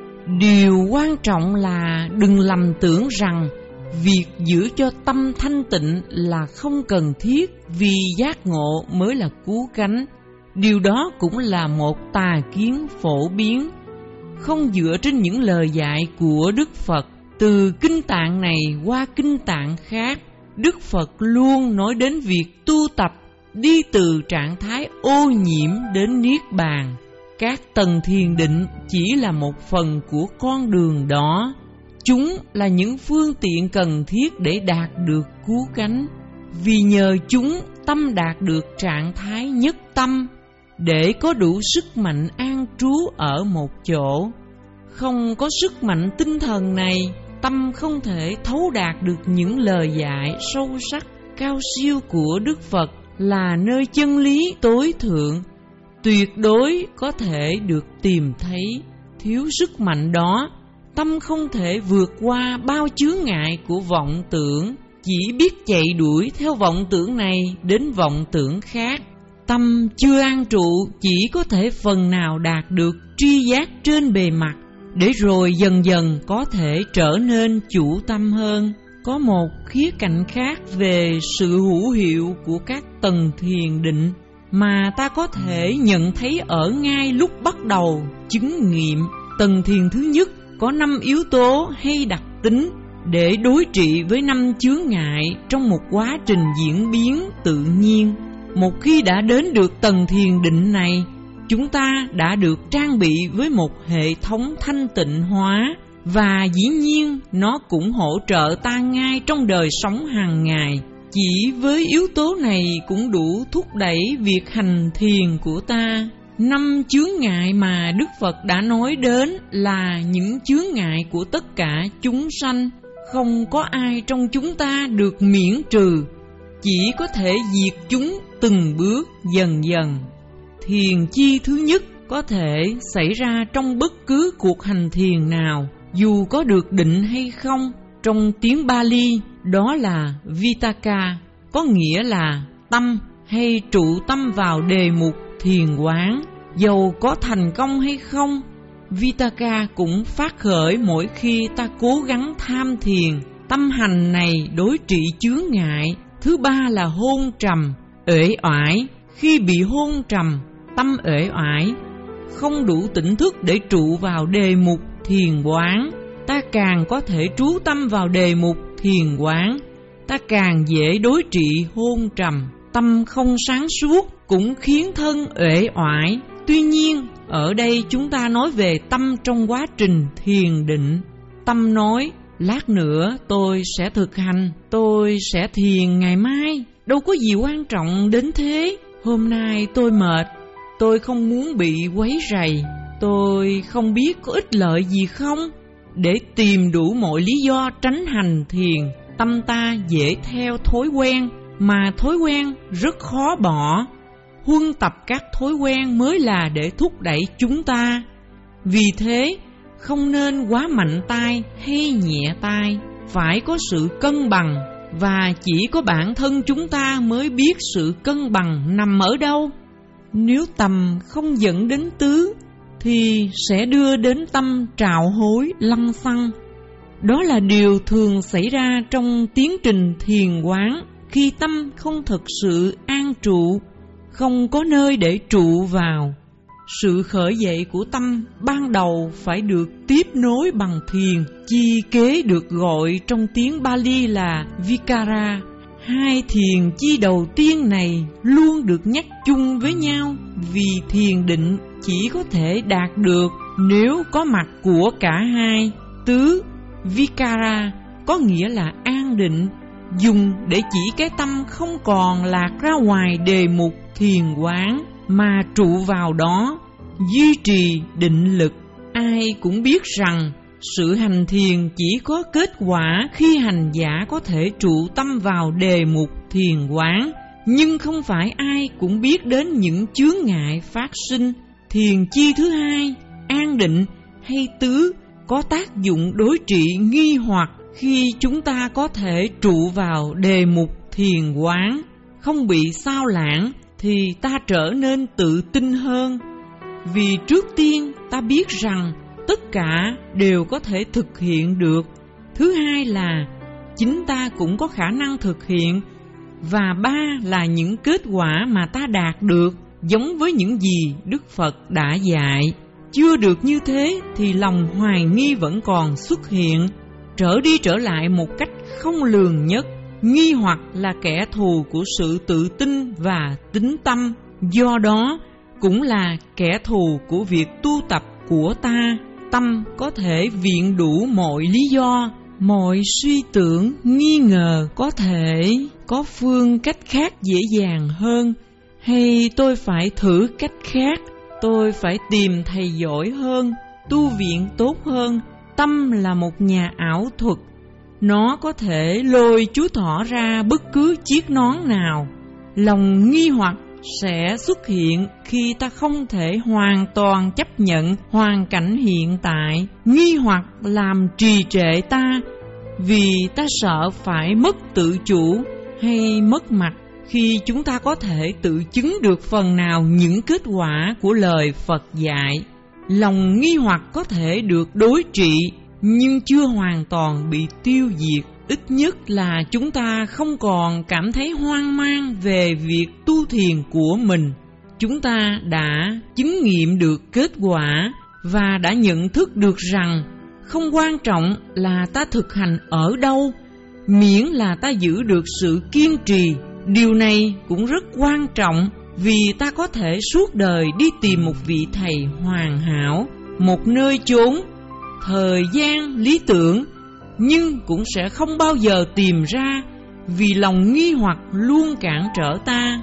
Điều quan trọng là đừng lầm tưởng rằng việc giữ cho tâm thanh tịnh là không cần thiết vì giác ngộ mới là cứu cánh. Điều đó cũng là một tà kiến phổ biến, không dựa trên những lời dạy của Đức Phật. Từ kinh tạng này qua kinh tạng khác, Đức Phật luôn nói đến việc tu tập đi từ trạng thái ô nhiễm đến niết bàn. Các tầng thiền định chỉ là một phần của con đường đó. Chúng là những phương tiện cần thiết để đạt được cứu cánh. Vì nhờ chúng, tâm đạt được trạng thái nhất tâm, để có đủ sức mạnh an trú ở một chỗ. Không có sức mạnh tinh thần này, tâm không thể thấu đạt được những lời dạy sâu sắc, cao siêu của Đức Phật là nơi chân lý tối thượng, tuyệt đối có thể được tìm thấy. Thiếu sức mạnh đó, tâm không thể vượt qua bao chướng ngại của vọng tưởng, chỉ biết chạy đuổi theo vọng tưởng này đến vọng tưởng khác. Tâm chưa an trụ chỉ có thể phần nào đạt được tri giác trên bề mặt, để rồi dần dần có thể trở nên chủ tâm hơn. Có một khía cạnh khác về sự hữu hiệu của các tầng thiền định mà ta có thể nhận thấy ở ngay lúc bắt đầu chứng nghiệm. Tầng thiền thứ nhất có năm yếu tố hay đặc tính để đối trị với năm chướng ngại trong một quá trình diễn biến tự nhiên. Một khi đã đến được tầng thiền định này, chúng ta đã được trang bị với một hệ thống thanh tịnh hóa, và dĩ nhiên nó cũng hỗ trợ ta ngay trong đời sống hàng ngày. Chỉ với yếu tố này cũng đủ thúc đẩy việc hành thiền của ta. Năm chướng ngại mà Đức Phật đã nói đến là những chướng ngại của tất cả chúng sanh. Không có ai trong chúng ta được miễn trừ, chỉ có thể diệt chúng từng bước dần dần. Thiền chi thứ nhất có thể xảy ra trong bất cứ cuộc hành thiền nào, dù có được định hay không. Trong tiếng Pali, đó là Vitakka, có nghĩa là tâm hay trụ tâm vào đề mục thiền quán, dầu có thành công hay không, Vitaka cũng phát khởi mỗi khi ta cố gắng tham thiền. Tâm hành này đối trị chướng ngại. Thứ ba là hôn trầm, uể oải. Khi bị hôn trầm, tâm uể oải, không đủ tỉnh thức để trụ vào đề mục thiền quán, ta càng có thể trú tâm vào đề mục thiền quán, ta càng dễ đối trị hôn trầm. Tâm không sáng suốt cũng khiến thân uể oải. Tuy nhiên, ở đây chúng ta nói về tâm trong quá trình thiền định. Tâm nói, lát nữa tôi sẽ thực hành, tôi sẽ thiền ngày mai, đâu có gì quan trọng đến thế. Hôm nay tôi mệt, tôi không muốn bị quấy rầy, tôi không biết có ích lợi gì không. Để tìm đủ mọi lý do tránh hành thiền, tâm ta dễ theo thói quen, mà thói quen rất khó bỏ. Huân tập các thói quen mới là để thúc đẩy chúng ta. Vì thế, không nên quá mạnh tay hay nhẹ tay, phải có sự cân bằng, và chỉ có bản thân chúng ta mới biết sự cân bằng nằm ở đâu. Nếu tầm không dẫn đến tứ, thì sẽ đưa đến tâm trạo hối lăng xăng. Đó là điều thường xảy ra trong tiến trình thiền quán, khi tâm không thực sự an trụ, không có nơi để trụ vào. Sự khởi dậy của tâm ban đầu phải được tiếp nối bằng thiền, chi kế được gọi trong tiếng Pali là Vikara. Hai thiền chi đầu tiên này luôn được nhắc chung với nhau, vì thiền định chỉ có thể đạt được nếu có mặt của cả hai. Tứ Vikara có nghĩa là an định, dùng để chỉ cái tâm không còn lạc ra ngoài đề mục thiền quán, mà trụ vào đó, duy trì định lực. Ai cũng biết rằng sự hành thiền chỉ có kết quả khi hành giả có thể trụ tâm vào đề mục thiền quán, nhưng không phải ai cũng biết đến những chướng ngại phát sinh. Thiền chi thứ hai, an định hay tứ, có tác dụng đối trị nghi hoặc. Khi chúng ta có thể trụ vào đề mục thiền quán, không bị sao lãng, thì ta trở nên tự tin hơn. Vì trước tiên ta biết rằng tất cả đều có thể thực hiện được. Thứ hai là chính ta cũng có khả năng thực hiện. Và ba là những kết quả mà ta đạt được giống với những gì Đức Phật đã dạy. Chưa được như thế thì lòng hoài nghi vẫn còn xuất hiện, trở đi trở lại một cách không lường nhất. Nghi hoặc là kẻ thù của sự tự tin và tín tâm, do đó cũng là kẻ thù của việc tu tập của ta. Tâm có thể viện đủ mọi lý do, mọi suy tưởng, nghi ngờ có thể có phương cách khác dễ dàng hơn, hay tôi phải thử cách khác, tôi phải tìm thầy giỏi hơn, tu viện tốt hơn. Tâm là một nhà ảo thuật, nó có thể lôi chú thỏ ra bất cứ chiếc nón nào. Lòng nghi hoặc sẽ xuất hiện khi ta không thể hoàn toàn chấp nhận hoàn cảnh hiện tại. Nghi hoặc làm trì trệ ta, vì ta sợ phải mất tự chủ hay mất mặt khi chúng ta có thể tự chứng được phần nào những kết quả của lời Phật dạy. Lòng nghi hoặc có thể được đối trị, nhưng chưa hoàn toàn bị tiêu diệt. Ít nhất là chúng ta không còn cảm thấy hoang mang về việc tu thiền của mình. Chúng ta đã chứng nghiệm được kết quả và đã nhận thức được rằng không quan trọng là ta thực hành ở đâu, miễn là ta giữ được sự kiên trì. Điều này cũng rất quan trọng, vì ta có thể suốt đời đi tìm một vị thầy hoàn hảo, một nơi chốn, thời gian lý tưởng, nhưng cũng sẽ không bao giờ tìm ra, vì lòng nghi hoặc luôn cản trở ta.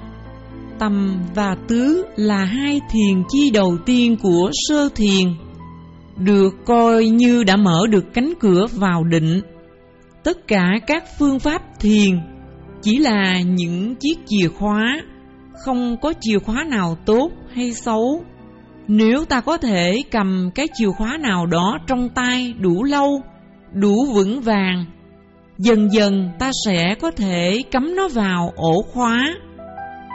Tâm và tứ là hai thiền chi đầu tiên của sơ thiền, được coi như đã mở được cánh cửa vào định. Tất cả các phương pháp thiền chỉ là những chiếc chìa khóa, không có chìa khóa nào tốt hay xấu. Nếu ta có thể cầm cái chìa khóa nào đó trong tay đủ lâu, đủ vững vàng, dần dần ta sẽ có thể cắm nó vào ổ khóa.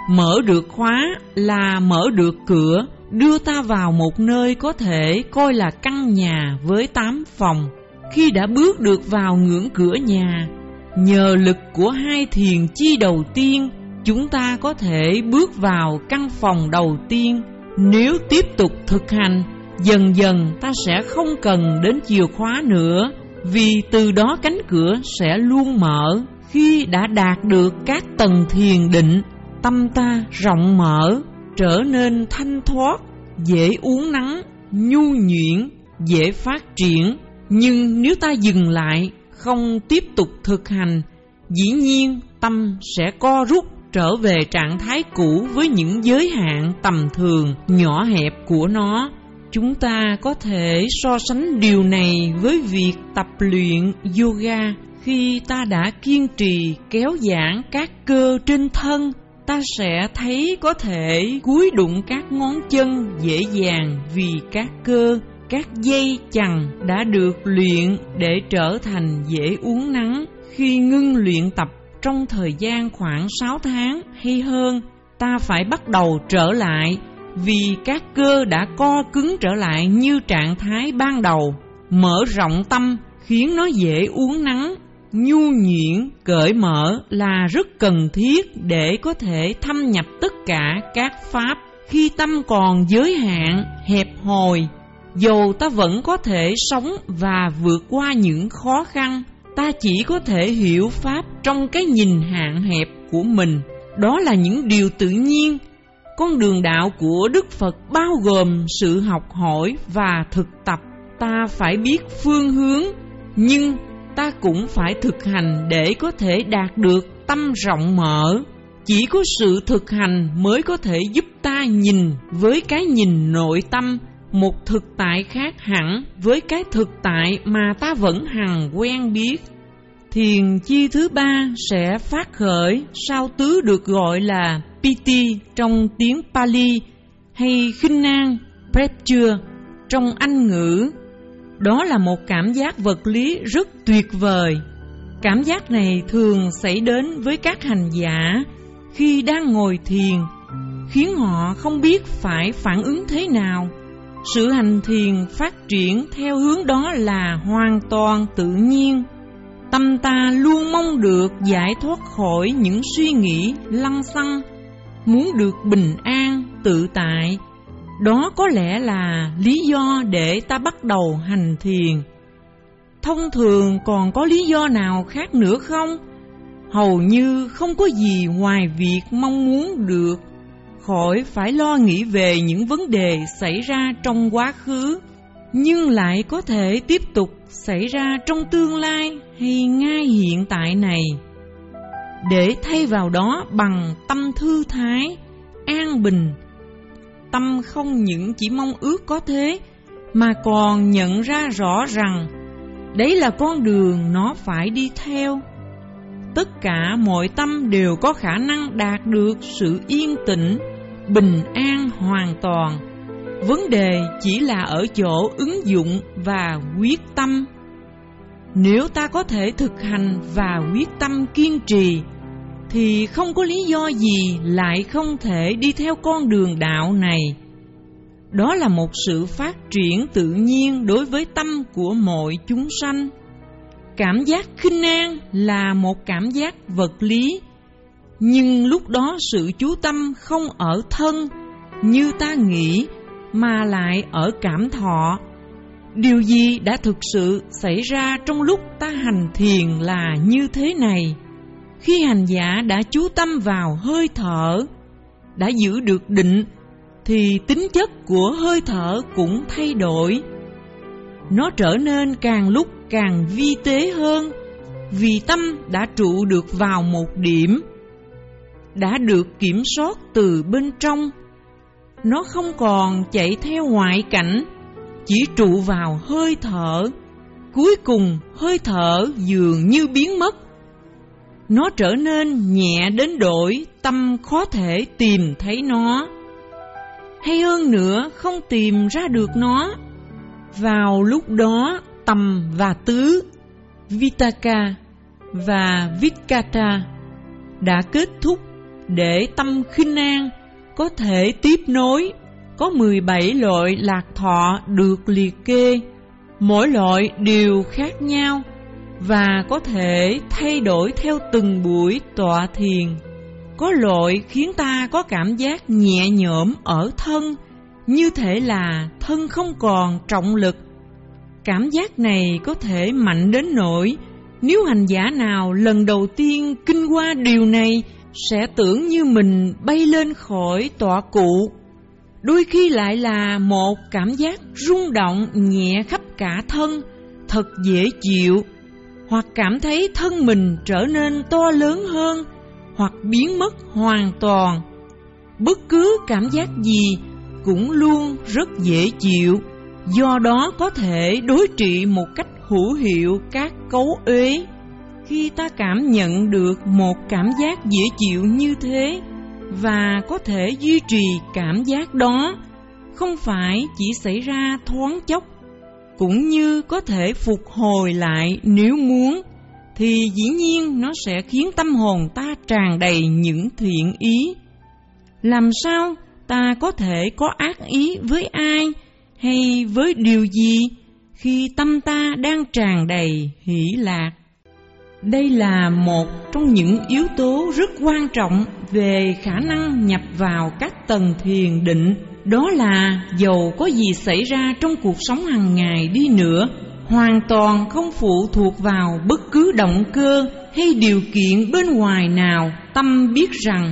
Mở được khóa là mở được cửa, đưa ta vào một nơi có thể coi là căn nhà với tám phòng. Khi đã bước được vào ngưỡng cửa nhà, nhờ lực của hai thiền chi đầu tiên, chúng ta có thể bước vào căn phòng đầu tiên. Nếu tiếp tục thực hành, dần dần ta sẽ không cần đến chìa khóa nữa, vì từ đó cánh cửa sẽ luôn mở. Khi đã đạt được các tầng thiền định, tâm ta rộng mở, trở nên thanh thoát, dễ uốn nắn, nhu nhuyễn, dễ phát triển. Nhưng nếu ta dừng lại, không tiếp tục thực hành, dĩ nhiên tâm sẽ co rút trở về trạng thái cũ với những giới hạn tầm thường, nhỏ hẹp của nó. Chúng ta có thể so sánh điều này với việc tập luyện yoga. Khi ta đã kiên trì kéo giãn các cơ trên thân, ta sẽ thấy có thể cúi đụng các ngón chân dễ dàng, vì các cơ, các dây chằng đã được luyện để trở thành dễ uốn nắn. Khi ngưng luyện tập trong thời gian khoảng sáu tháng hay hơn, ta phải bắt đầu trở lại, vì các cơ đã co cứng trở lại như trạng thái ban đầu. Mở rộng tâm khiến nó dễ uốn nắn, nhu nhuyễn, cởi mở là rất cần thiết để có thể thâm nhập tất cả các pháp. Khi tâm còn giới hạn, hẹp hòi, dầu ta vẫn có thể sống và vượt qua những khó khăn, ta chỉ có thể hiểu pháp trong cái nhìn hạn hẹp của mình. Đó là những điều tự nhiên. Con đường đạo của Đức Phật bao gồm sự học hỏi và thực tập. Ta phải biết phương hướng, nhưng ta cũng phải thực hành để có thể đạt được tâm rộng mở. Chỉ có sự thực hành mới có thể giúp ta nhìn với cái nhìn nội tâm một thực tại khác hẳn với cái thực tại mà ta vẫn hằng quen biết. Thiền chi thứ ba sẽ phát khởi sau tứ được gọi là Piti trong tiếng Pali hay khinh an Prepture trong Anh ngữ. Đó là một cảm giác vật lý rất tuyệt vời. Cảm giác này thường xảy đến với các hành giả khi đang ngồi thiền, khiến họ không biết phải phản ứng thế nào. Sự hành thiền phát triển theo hướng đó là hoàn toàn tự nhiên. Tâm ta luôn mong được giải thoát khỏi những suy nghĩ lăng xăng, muốn được bình an, tự tại. Đó có lẽ là lý do để ta bắt đầu hành thiền. Thông thường còn có lý do nào khác nữa không? Hầu như không có gì ngoài việc mong muốn được khỏi phải lo nghĩ về những vấn đề xảy ra trong quá khứ, nhưng lại có thể tiếp tục xảy ra trong tương lai hay ngay hiện tại này, để thay vào đó bằng tâm thư thái, an bình. Tâm không những chỉ mong ước có thế, mà còn nhận ra rõ rằng đấy là con đường nó phải đi theo. Tất cả mọi tâm đều có khả năng đạt được sự yên tĩnh, bình an hoàn toàn. Vấn đề chỉ là ở chỗ ứng dụng và quyết tâm. Nếu ta có thể thực hành và quyết tâm kiên trì, thì không có lý do gì lại không thể đi theo con đường đạo này. Đó là một sự phát triển tự nhiên đối với tâm của mọi chúng sanh. Cảm giác khinh an là một cảm giác vật lý, nhưng lúc đó sự chú tâm không ở thân như ta nghĩ, mà lại ở cảm thọ. Điều gì đã thực sự xảy ra trong lúc ta hành thiền là như thế này. Khi hành giả đã chú tâm vào hơi thở, đã giữ được định, thì tính chất của hơi thở cũng thay đổi. Nó trở nên càng lúc càng vi tế hơn, vì tâm đã trụ được vào một điểm, đã được kiểm soát từ bên trong. Nó không còn chạy theo ngoại cảnh, chỉ trụ vào hơi thở. Cuối cùng hơi thở dường như biến mất. Nó trở nên nhẹ đến độ tâm khó thể tìm thấy nó, hay hơn nữa không tìm ra được nó. Vào lúc đó tầm và tứ, Vitaka và Vitkata đã kết thúc. để tâm khinh an có thể tiếp nối. Có mười bảy loại lạc thọ được liệt kê, mỗi loại đều khác nhau và có thể thay đổi theo từng buổi tọa thiền. Có loại khiến ta có cảm giác nhẹ nhõm ở thân, như thể là thân không còn trọng lực. Cảm giác này có thể mạnh đến nỗi nếu hành giả nào lần đầu tiên kinh qua điều này sẽ tưởng như mình bay lên khỏi tọa cụ. Đôi khi lại là một cảm giác rung động nhẹ khắp cả thân, thật dễ chịu, hoặc cảm thấy thân mình trở nên to lớn hơn, hoặc biến mất hoàn toàn. Bất cứ cảm giác gì cũng luôn rất dễ chịu, do đó có thể đối trị một cách hữu hiệu các cấu uế. Khi ta cảm nhận được một cảm giác dễ chịu như thế và có thể duy trì cảm giác đó, không phải chỉ xảy ra thoáng chốc, cũng như có thể phục hồi lại nếu muốn, thì dĩ nhiên nó sẽ khiến tâm hồn ta tràn đầy những thiện ý. Làm sao ta có thể có ác ý với ai hay với điều gì khi tâm ta đang tràn đầy hỷ lạc? Đây là một trong những yếu tố rất quan trọng về khả năng nhập vào các tầng thiền định. Đó là dầu có gì xảy ra trong cuộc sống hàng ngày đi nữa, hoàn toàn không phụ thuộc vào bất cứ động cơ hay điều kiện bên ngoài nào, tâm biết rằng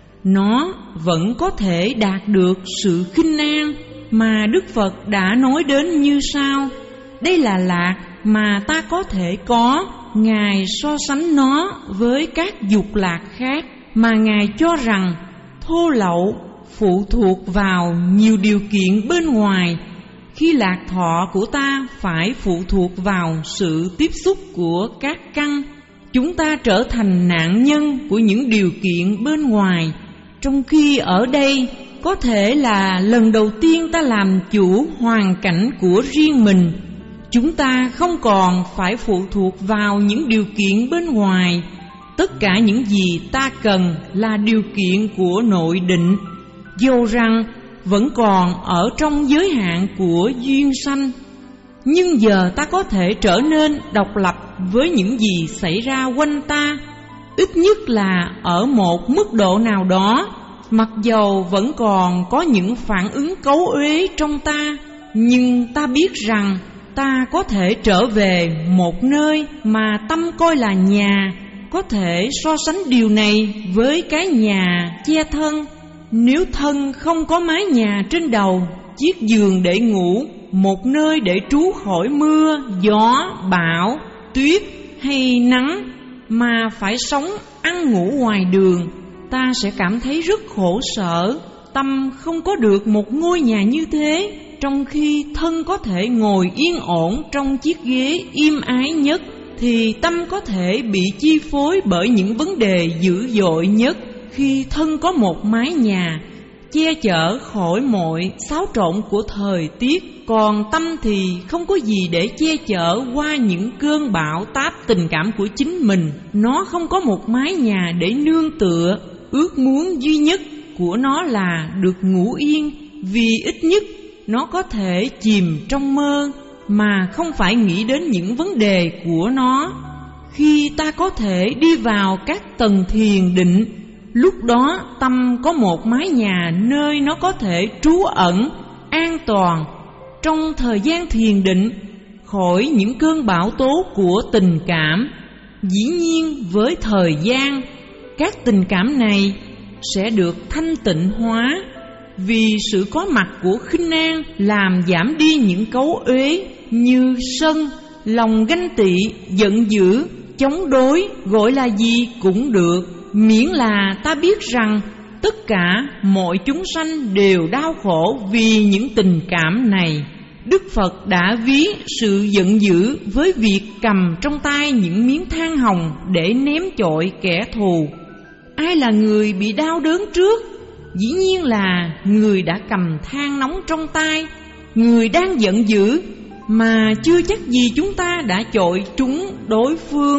nó vẫn có thể đạt được sự khinh an mà Đức Phật đã nói đến như sau. Đây là lạc mà ta có thể có. Ngài so sánh nó với các dục lạc khác mà Ngài cho rằng thô lậu, phụ thuộc vào nhiều điều kiện bên ngoài, khi lạc thọ của ta phải phụ thuộc vào sự tiếp xúc của các căn. Chúng ta trở thành nạn nhân của những điều kiện bên ngoài, trong khi ở đây có thể là lần đầu tiên ta làm chủ hoàn cảnh của riêng mình. Chúng ta không còn phải phụ thuộc vào những điều kiện bên ngoài. Tất cả những gì ta cần là điều kiện của nội định, dù rằng vẫn còn ở trong giới hạn của duyên sanh. Nhưng giờ ta có thể trở nên độc lập với những gì xảy ra quanh ta, ít nhất là ở một mức độ nào đó, mặc dầu vẫn còn có những phản ứng cấu uế trong ta. Nhưng ta biết rằng ta có thể trở về một nơi mà tâm coi là nhà. Có thể so sánh điều này với cái nhà che thân. Nếu thân không có mái nhà trên đầu, chiếc giường để ngủ, một nơi để trú khỏi mưa, gió, bão, tuyết hay nắng, mà phải sống ăn ngủ ngoài đường, ta sẽ cảm thấy rất khổ sở. Tâm không có được một ngôi nhà như thế, trong khi thân có thể ngồi yên ổn trong chiếc ghế im ái nhất, thì tâm có thể bị chi phối bởi những vấn đề dữ dội nhất. Khi thân có một mái nhà che chở khỏi mọi xáo trộn của thời tiết, còn tâm thì không có gì để che chở qua những cơn bão táp tình cảm của chính mình. Nó không có một mái nhà để nương tựa. Ước muốn duy nhất của nó là được ngủ yên, vì ít nhất nó có thể chìm trong mơ mà không phải nghĩ đến những vấn đề của nó. Khi ta có thể đi vào các tầng thiền định, lúc đó tâm có một mái nhà nơi nó có thể trú ẩn an toàn trong thời gian thiền định khỏi những cơn bão tố của tình cảm. Dĩ nhiên với thời gian, các tình cảm này sẽ được thanh tịnh hóa, vì sự có mặt của khinh an làm giảm đi những cấu uế như sân, lòng ganh tị, giận dữ, chống đối, gọi là gì cũng được, miễn là ta biết rằng tất cả mọi chúng sanh đều đau khổ vì những tình cảm này. Đức Phật đã ví sự giận dữ với việc cầm trong tay những miếng than hồng để ném chọi kẻ thù. Ai là người bị đau đớn trước? Dĩ nhiên là người đã cầm than nóng trong tay, người đang giận dữ, mà chưa chắc gì chúng ta đã chọi trúng đối phương.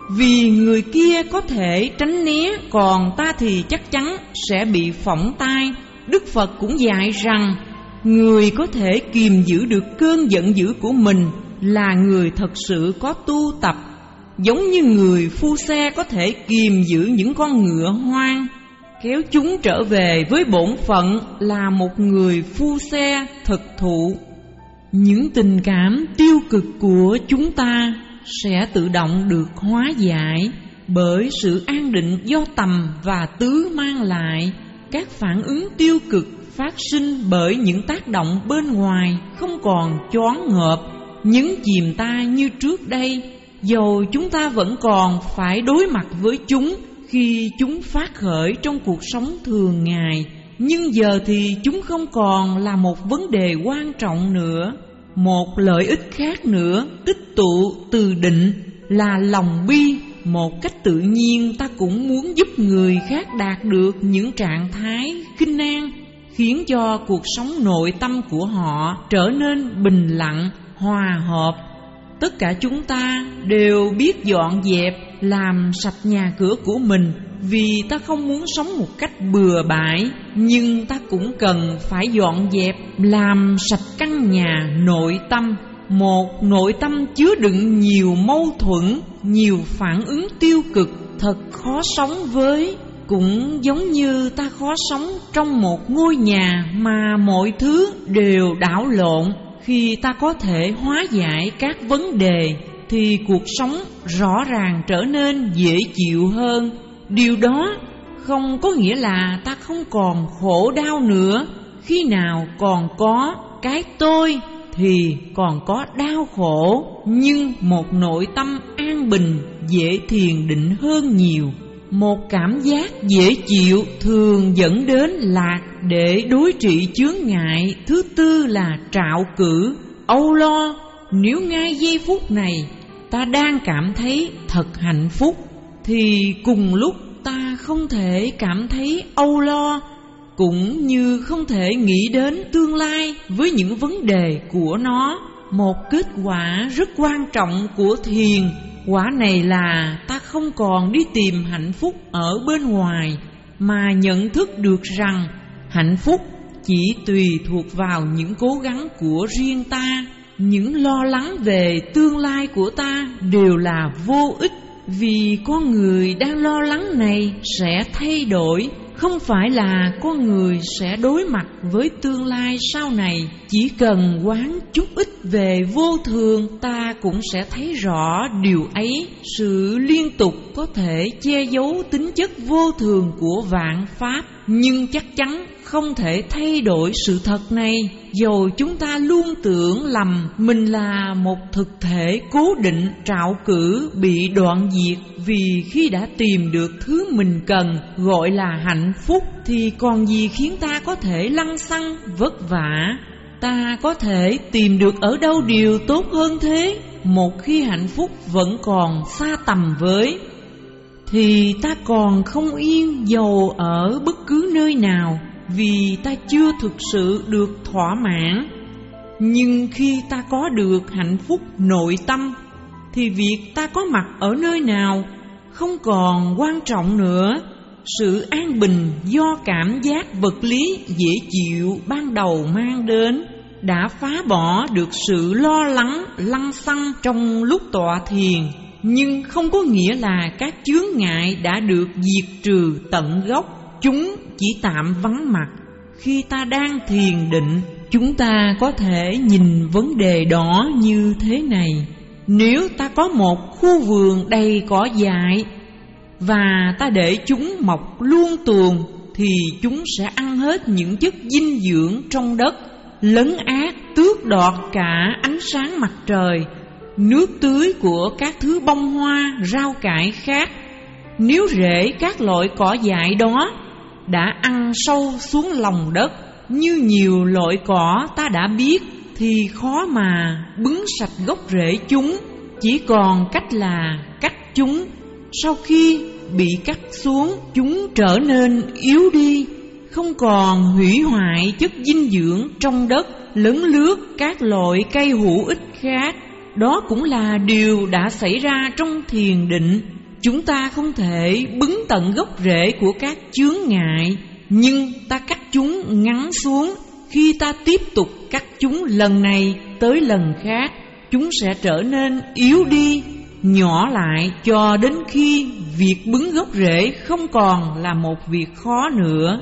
Vì người kia có thể tránh né, còn ta thì chắc chắn sẽ bị phỏng tai. Đức Phật cũng dạy rằng người có thể kiềm giữ được cơn giận dữ của mình là người thật sự có tu tập. Giống như người phu xe có thể kiềm giữ những con ngựa hoang, kéo chúng trở về với bổn phận là một người phu xe thực thụ. Những tình cảm tiêu cực của chúng ta sẽ tự động được hóa giải bởi sự an định do tầm và tứ mang lại. Các phản ứng tiêu cực phát sinh bởi những tác động bên ngoài không còn choáng ngợp, nhấn chìm ta như trước đây, dầu chúng ta vẫn còn phải đối mặt với chúng khi chúng phát khởi trong cuộc sống thường ngày. Nhưng giờ thì chúng không còn là một vấn đề quan trọng nữa. Một lợi ích khác nữa tích tụ từ định là lòng bi. Một cách tự nhiên ta cũng muốn giúp người khác đạt được những trạng thái khinh an, khiến cho cuộc sống nội tâm của họ trở nên bình lặng, hòa hợp. Tất cả chúng ta đều biết dọn dẹp, làm sạch nhà cửa của mình, vì ta không muốn sống một cách bừa bãi. Nhưng ta cũng cần phải dọn dẹp, làm sạch căn nhà nội tâm. Một nội tâm chứa đựng nhiều mâu thuẫn, nhiều phản ứng tiêu cực, thật khó sống với. Cũng giống như ta khó sống trong một ngôi nhà mà mọi thứ đều đảo lộn. Khi ta có thể hóa giải các vấn đề thì cuộc sống rõ ràng trở nên dễ chịu hơn. Điều đó không có nghĩa là ta không còn khổ đau nữa. Khi nào còn có cái tôi thì còn có đau khổ, nhưng một nội tâm an bình, dễ thiền định hơn nhiều. Một cảm giác dễ chịu thường dẫn đến lạc để đối trị chướng ngại. Thứ tư là trạo cử, âu lo. Nếu ngay giây phút này ta đang cảm thấy thật hạnh phúc, thì cùng lúc ta không thể cảm thấy âu lo, cũng như không thể nghĩ đến tương lai với những vấn đề của nó. Một kết quả rất quan trọng của thiền quả này là ta không còn đi tìm hạnh phúc ở bên ngoài, mà nhận thức được rằng hạnh phúc chỉ tùy thuộc vào những cố gắng của riêng ta. Những lo lắng về tương lai của ta đều là vô ích, vì con người đang lo lắng này sẽ thay đổi. Không phải là con người sẽ đối mặt với tương lai sau này. Chỉ cần quán chút ít về vô thường, ta cũng sẽ thấy rõ điều ấy. Sự liên tục có thể che giấu tính chất vô thường của vạn pháp, nhưng chắc chắn không thể thay đổi sự thật này. Dầu chúng ta luôn tưởng lầm mình là một thực thể cố định, trạo cử, bị đoạn diệt. Vì khi đã tìm được thứ mình cần gọi là hạnh phúc, thì còn gì khiến ta có thể lăng xăng vất vả. Ta có thể tìm được ở đâu điều tốt hơn thế? Một khi hạnh phúc vẫn còn xa tầm với, thì ta còn không yên dầu ở bất cứ nơi nào, vì ta chưa thực sự được thỏa mãn. Nhưng khi ta có được hạnh phúc nội tâm, thì việc ta có mặt ở nơi nào không còn quan trọng nữa. Sự an bình do cảm giác vật lý dễ chịu ban đầu mang đến đã phá bỏ được sự lo lắng lăng xăng trong lúc tọa thiền. Nhưng không có nghĩa là các chướng ngại đã được diệt trừ tận gốc. Chúng chỉ tạm vắng mặt. Khi ta đang thiền định, chúng ta có thể nhìn vấn đề đó như thế này. Nếu ta có một khu vườn đầy cỏ dại và ta để chúng mọc luông tuồng, thì chúng sẽ ăn hết những chất dinh dưỡng trong đất, lấn át tước đoạt cả ánh sáng mặt trời, nước tưới của các thứ bông hoa, rau cải khác. Nếu rễ các loại cỏ dại đó đã ăn sâu xuống lòng đất như nhiều loại cỏ ta đã biết, thì khó mà bứng sạch gốc rễ chúng. Chỉ còn cách là cắt chúng. Sau khi bị cắt xuống, chúng trở nên yếu đi, không còn hủy hoại chất dinh dưỡng trong đất, lấn lướt các loại cây hữu ích khác. đó cũng là điều đã xảy ra trong thiền định. Chúng ta không thể bứng tận gốc rễ của các chướng ngại, nhưng ta cắt chúng ngắn xuống. Khi ta tiếp tục cắt chúng lần này tới lần khác, chúng sẽ trở nên yếu đi, nhỏ lại, cho đến khi việc bứng gốc rễ không còn là một việc khó nữa.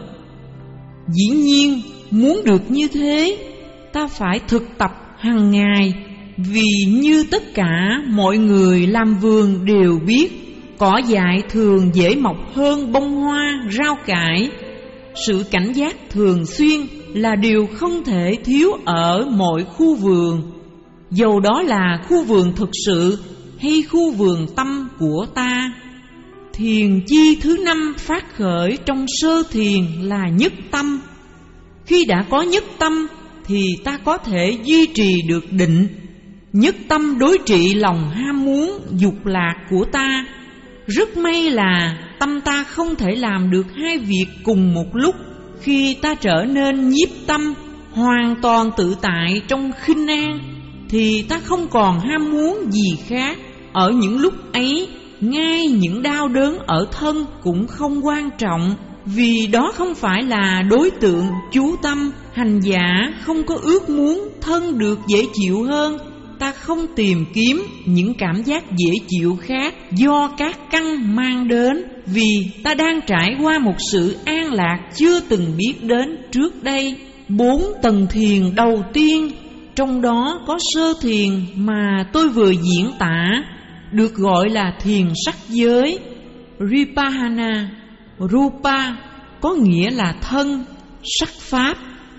Dĩ nhiên, muốn được như thế, ta phải thực tập hàng ngày. Vì như tất cả mọi người làm vườn đều biết, cỏ dại thường dễ mọc hơn bông hoa, rau cải. Sự cảnh giác thường xuyên là điều không thể thiếu ở mọi khu vườn, dầu đó là khu vườn thực sự hay khu vườn tâm của ta. Thiền chi thứ năm phát khởi trong sơ thiền là nhất tâm. Khi đã có nhất tâm thì ta có thể duy trì được định. Nhất tâm đối trị lòng ham muốn, dục lạc của ta. Rất may là tâm ta không thể làm được hai việc cùng một lúc. Khi ta trở nên nhiếp tâm, hoàn toàn tự tại trong khinh an, thì ta không còn ham muốn gì khác. Ở những lúc ấy, ngay những đau đớn ở thân cũng không quan trọng, vì đó không phải là đối tượng chú tâm. Hành giả không có ước muốn thân được dễ chịu hơn. Ta không tìm kiếm những cảm giác dễ chịu khác do các căn mang đến, vì ta đang trải qua một sự an lạc chưa từng biết đến trước đây. Bốn tầng thiền đầu tiên, trong đó có sơ thiền mà tôi vừa diễn tả, được gọi là thiền sắc giới, Ripahana. Rupa có nghĩa là thân, sắc pháp.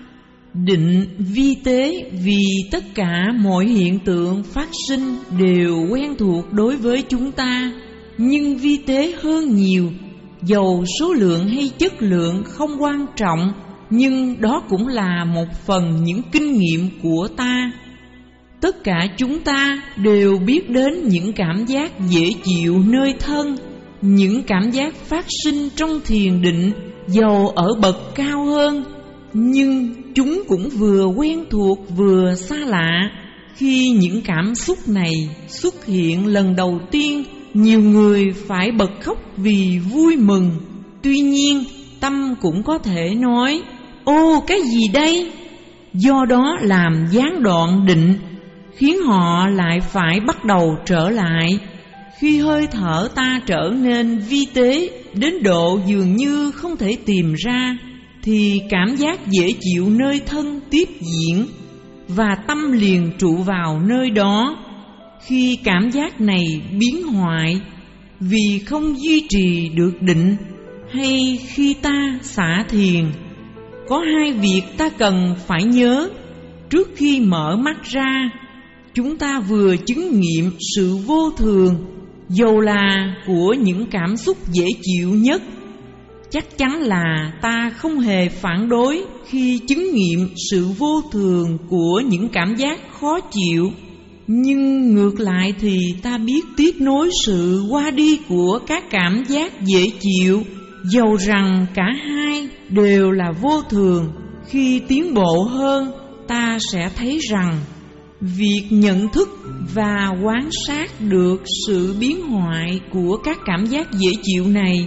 Định vi tế, vì tất cả mọi hiện tượng phát sinh đều quen thuộc đối với chúng ta, nhưng vi tế hơn nhiều. Dầu số lượng hay chất lượng không quan trọng, nhưng đó cũng là một phần những kinh nghiệm của ta. Tất cả chúng ta đều biết đến những cảm giác dễ chịu nơi thân. Những cảm giác phát sinh trong thiền định, dầu ở bậc cao hơn, nhưng chúng cũng vừa quen thuộc vừa xa lạ. Khi những cảm xúc này xuất hiện lần đầu tiên, nhiều người phải bật khóc vì vui mừng. Tuy nhiên, tâm cũng có thể nói: ô, cái gì đây? Do đó làm gián đoạn định, khiến họ lại phải bắt đầu trở lại. Khi hơi thở ta trở nên vi tế đến độ dường như không thể tìm ra, thì cảm giác dễ chịu nơi thân tiếp diễn, và tâm liền trụ vào nơi đó. Khi cảm giác này biến hoại vì không duy trì được định, hay khi ta xả thiền, có hai việc ta cần phải nhớ trước khi mở mắt ra. Chúng ta vừa chứng nghiệm sự vô thường, dầu là của những cảm xúc dễ chịu nhất. Chắc chắn là ta không hề phản đối khi chứng nghiệm sự vô thường của những cảm giác khó chịu. Nhưng ngược lại thì ta biết tiếc nối sự qua đi của các cảm giác dễ chịu, dầu rằng cả hai đều là vô thường. Khi tiến bộ hơn, ta sẽ thấy rằng việc nhận thức và quan sát được sự biến hoại của các cảm giác dễ chịu này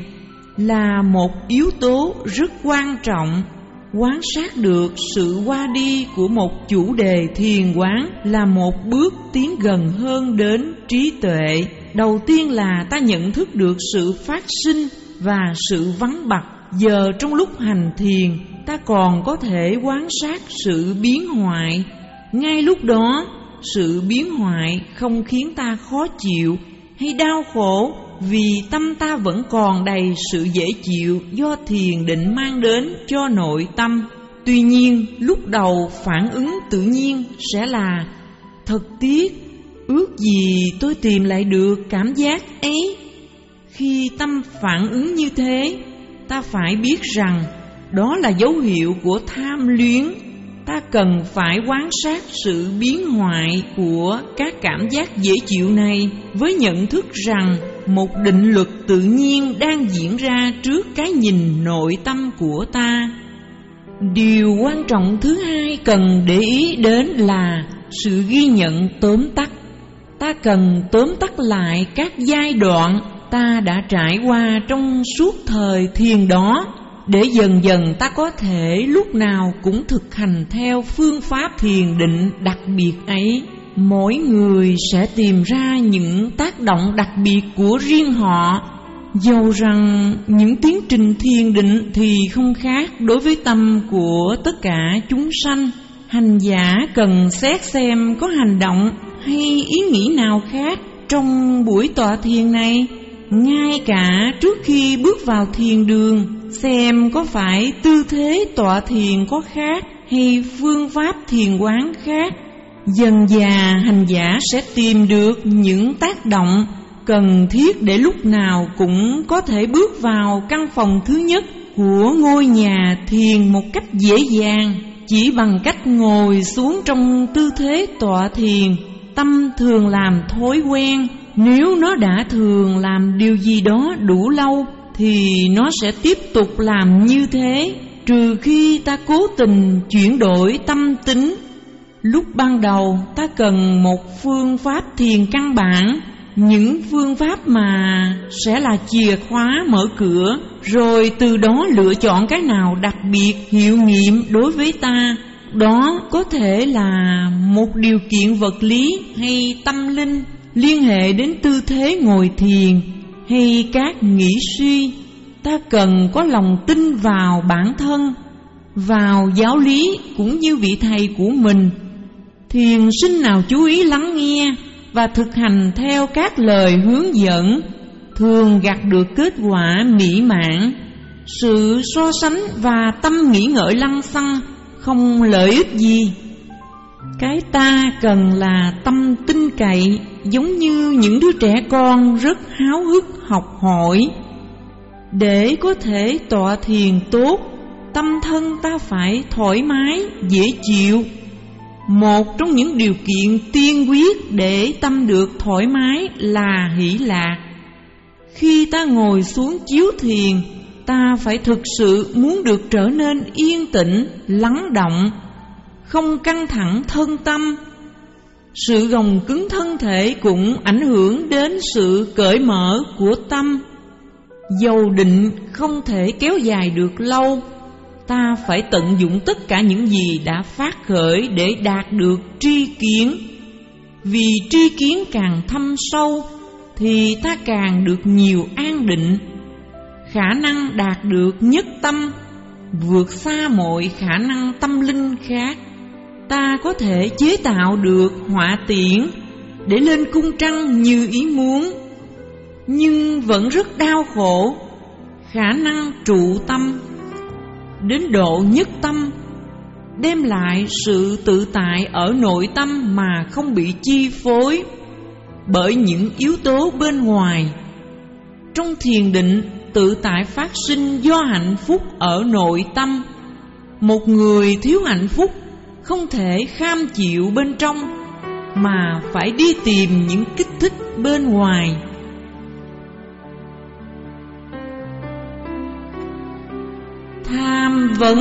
là một yếu tố rất quan trọng. Quan sát được sự qua đi của một chủ đề thiền quán là một bước tiến gần hơn đến trí tuệ. Đầu tiên là ta nhận thức được sự phát sinh và sự vắng bặt. Giờ trong lúc hành thiền, ta còn có thể quan sát sự biến hoại. Ngay lúc đó, sự biến hoại không khiến ta khó chịu hay đau khổ, vì tâm ta vẫn còn đầy sự dễ chịu do thiền định mang đến cho nội tâm. Tuy nhiên, lúc đầu phản ứng tự nhiên sẽ là: thật tiếc, ước gì tôi tìm lại được cảm giác ấy. Khi tâm phản ứng như thế, ta phải biết rằng đó là dấu hiệu của tham luyến. Ta cần phải quan sát sự biến hoại của các cảm giác dễ chịu này với nhận thức rằng một định luật tự nhiên đang diễn ra trước cái nhìn nội tâm của ta. Điều quan trọng thứ hai cần để ý đến là sự ghi nhận tóm tắt. ta cần tóm tắt lại các giai đoạn ta đã trải qua trong suốt thời thiền đó, để dần dần ta có thể lúc nào cũng thực hành theo phương pháp thiền định đặc biệt ấy. Mỗi người sẽ tìm ra những tác động đặc biệt của riêng họ, dầu rằng những tiến trình thiền định thì không khác đối với tâm của tất cả chúng sanh. Hành giả cần xét xem có hành động hay ý nghĩ nào khác trong buổi tọa thiền này, ngay cả trước khi bước vào thiền đường, xem có phải tư thế tọa thiền có khác hay phương pháp thiền quán khác. Dần dà hành giả sẽ tìm được những tác động cần thiết để lúc nào cũng có thể bước vào căn phòng thứ nhất của ngôi nhà thiền một cách dễ dàng. Chỉ bằng cách ngồi xuống trong tư thế tọa thiền, tâm thường làm thói quen. Nếu nó đã thường làm điều gì đó đủ lâu thì nó sẽ tiếp tục làm như thế, trừ khi ta cố tình chuyển đổi tâm tính. Lúc ban đầu ta cần một phương pháp thiền căn bản, những phương pháp mà sẽ là chìa khóa mở cửa, rồi từ đó lựa chọn cái nào đặc biệt hiệu nghiệm đối với ta. Đó có thể là một điều kiện vật lý hay tâm linh liên hệ đến tư thế ngồi thiền hay các nghĩ suy. Ta cần có lòng tin vào bản thân, vào giáo lý cũng như vị thầy của mình. Thiền sinh nào chú ý lắng nghe và thực hành theo các lời hướng dẫn thường gặt được kết quả mỹ mãn. Sự so sánh và tâm nghĩ ngợi lăng xăng không lợi ích gì. Cái ta cần là tâm tin cậy, giống như những đứa trẻ con rất háo hức học hỏi. Để có thể tọa thiền tốt, tâm thân ta phải thoải mái, dễ chịu. Một trong những điều kiện tiên quyết để tâm được thoải mái là hỷ lạc. Khi ta ngồi xuống chiếu thiền, ta phải thực sự muốn được trở nên yên tĩnh, lắng động, không căng thẳng thân tâm. Sự gồng cứng thân thể cũng ảnh hưởng đến sự cởi mở của tâm. Dầu định không thể kéo dài được lâu, ta phải tận dụng tất cả những gì đã phát khởi để đạt được tri kiến. Vì tri kiến càng thâm sâu thì ta càng được nhiều an định. Khả năng đạt được nhất tâm vượt xa mọi khả năng tâm linh khác. Ta có thể chế tạo được hỏa tiễn để lên cung trăng như ý muốn, nhưng vẫn rất đau khổ. Khả năng trụ tâm đến độ nhất tâm, đem lại sự tự tại ở nội tâm mà không bị chi phối bởi những yếu tố bên ngoài. Trong thiền định, tự tại phát sinh do hạnh phúc ở nội tâm. Một người thiếu hạnh phúc không thể kham chịu bên trong, mà phải đi tìm những kích thích bên ngoài. Tham vấn.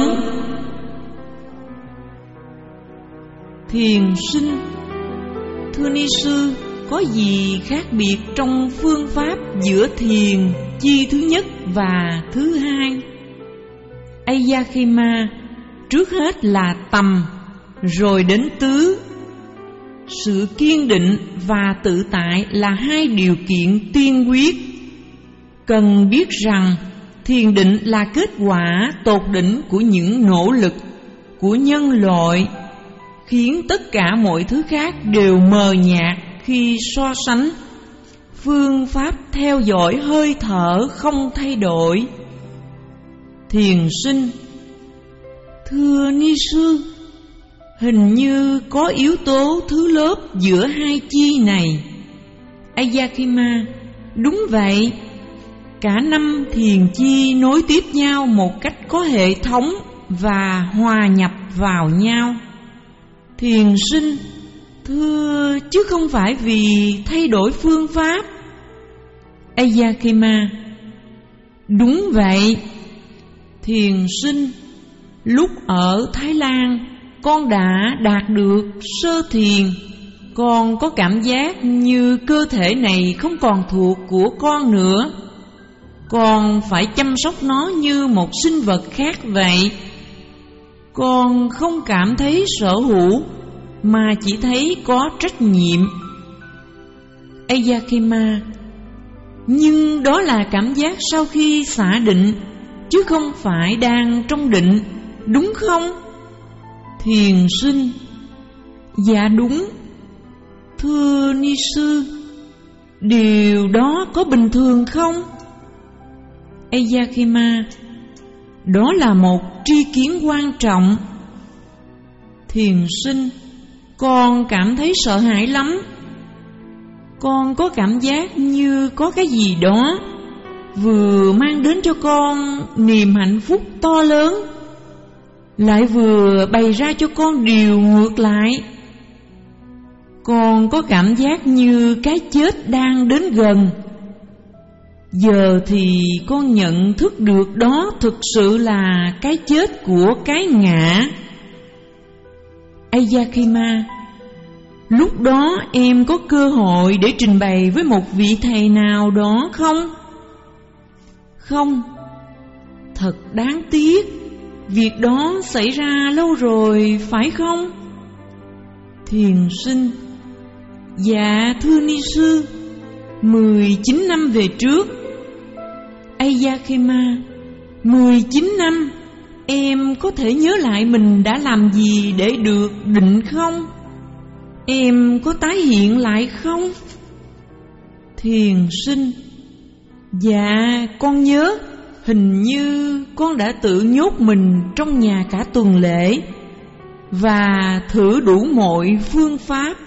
Thiền sinh: thưa ni sư, có gì khác biệt trong phương pháp giữa thiền chi thứ nhất và thứ hai? Ayakima: trước hết là tầm, rồi đến tứ. Sự kiên định và tự tại là hai điều kiện tiên quyết. Cần biết rằng thiền định là kết quả tột đỉnh của những nỗ lực của nhân loại, khiến tất cả mọi thứ khác đều mờ nhạt khi so sánh. Phương pháp theo dõi hơi thở không thay đổi. Thiền sinh: thưa ni sư, hình như có yếu tố thứ lớp giữa hai chi này. Ayakima: đúng vậy. Cả năm thiền chi nối tiếp nhau một cách có hệ thống và hòa nhập vào nhau. Thiền sinh: thưa, chứ không phải vì thay đổi phương pháp. Ayakima: đúng vậy. Thiền sinh: lúc ở Thái Lan, con đã đạt được sơ thiền. con có cảm giác như cơ thể này không còn thuộc của con nữa. Con phải chăm sóc nó như một sinh vật khác vậy. Con không cảm thấy sở hữu, mà chỉ thấy có trách nhiệm. Ayakema: nhưng đó là cảm giác sau khi xả định, chứ không phải đang trong định, đúng không? Thiền sinh: dạ đúng. Thưa ni sư, điều đó có bình thường không? Ayakema: đó là một tri kiến quan trọng. Thiền sinh: con cảm thấy sợ hãi lắm. Con có cảm giác như có cái gì đó vừa mang đến cho con niềm hạnh phúc to lớn, lại vừa bày ra cho con điều ngược lại. Con có cảm giác như cái chết đang đến gần. Giờ thì con nhận thức được đó thực sự là cái chết của cái ngã. Ayakema: lúc đó em có cơ hội để trình bày với một vị thầy nào đó không? Không. Thật đáng tiếc, việc đó xảy ra lâu rồi, phải không? Thiền sinh: dạ thưa ni sư, mười chín năm về trước. Ayakema: mười chín năm, em có thể nhớ lại mình đã làm gì để được định không? Em có tái hiện lại không? Thiền sinh: dạ con nhớ. Hình như con đã tự nhốt mình trong nhà cả tuần lễ và thử đủ mọi phương pháp.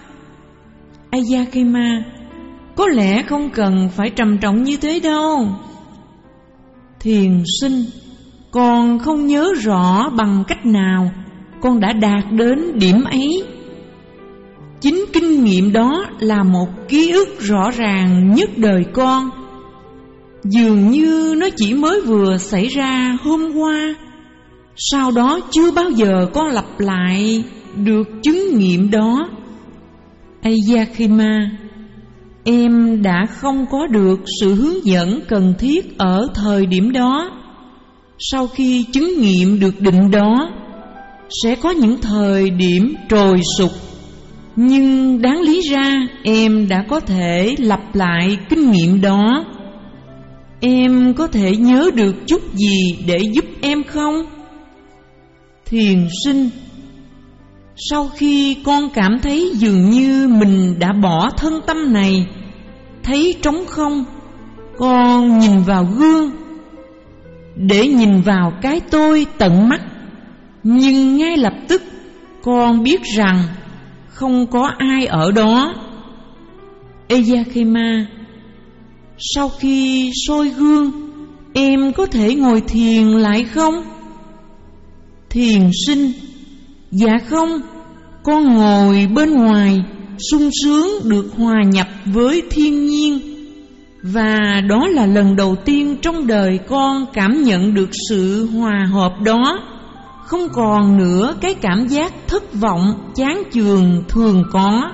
Ayakema: có lẽ không cần phải trầm trọng như thế đâu. Thiền sinh: con không nhớ rõ bằng cách nào con đã đạt đến điểm ấy. Chính kinh nghiệm đó là một ký ức rõ ràng nhất đời con. Dường như nó chỉ mới vừa xảy ra hôm qua. Sau đó chưa bao giờ con lặp lại được chứng nghiệm đó. Ayakema: em đã không có được sự hướng dẫn cần thiết ở thời điểm đó. Sau khi chứng nghiệm được định đó, sẽ có những thời điểm trồi sụp, nhưng đáng lý ra em đã có thể lặp lại kinh nghiệm đó. Em có thể nhớ được chút gì để giúp em không? Thiền sinh: sau khi con cảm thấy dường như mình đã bỏ thân tâm này, thấy trống không, con nhìn vào gương để nhìn vào cái tôi tận mắt. Nhưng ngay lập tức con biết rằng không có ai ở đó. Ayakema: sau khi soi gương, em có thể ngồi thiền lại không? Thiền sinh: dạ không. Con ngồi bên ngoài, sung sướng được hòa nhập với thiên nhiên. Và đó là lần đầu tiên trong đời con cảm nhận được sự hòa hợp đó. Không còn nữa cái cảm giác thất vọng, chán chường thường có.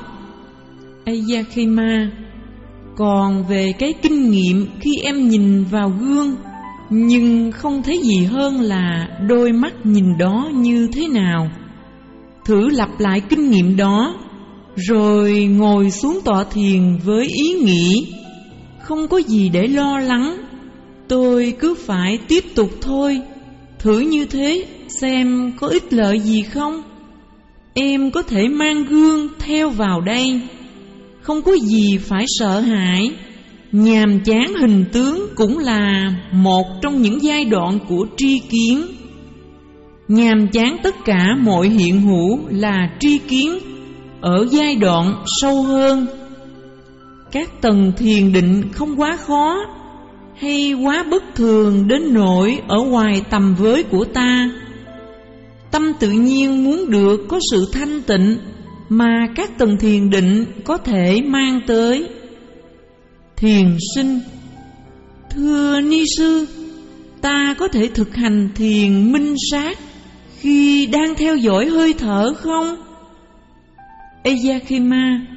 Ayakema: còn về cái kinh nghiệm khi em nhìn vào gương, nhưng không thấy gì hơn là đôi mắt nhìn đó như thế nào. Thử lặp lại kinh nghiệm đó, rồi ngồi xuống tọa thiền với ý nghĩ không có gì để lo lắng, tôi cứ phải tiếp tục thôi. Thử như thế xem có ích lợi gì không. Em có thể mang gương theo vào đây. Không có gì phải sợ hãi. Nhàm chán hình tướng cũng là một trong những giai đoạn của tri kiến. Nhàm chán tất cả mọi hiện hữu là tri kiến ở giai đoạn sâu hơn. Các tầng thiền định không quá khó hay quá bất thường đến nỗi ở ngoài tầm với của ta. Tâm tự nhiên muốn được có sự thanh tịnh mà các tầng thiền định có thể mang tới. Thiền sinh: thưa ni sư, ta có thể thực hành thiền minh sát khi đang theo dõi hơi thở không? Ayakema: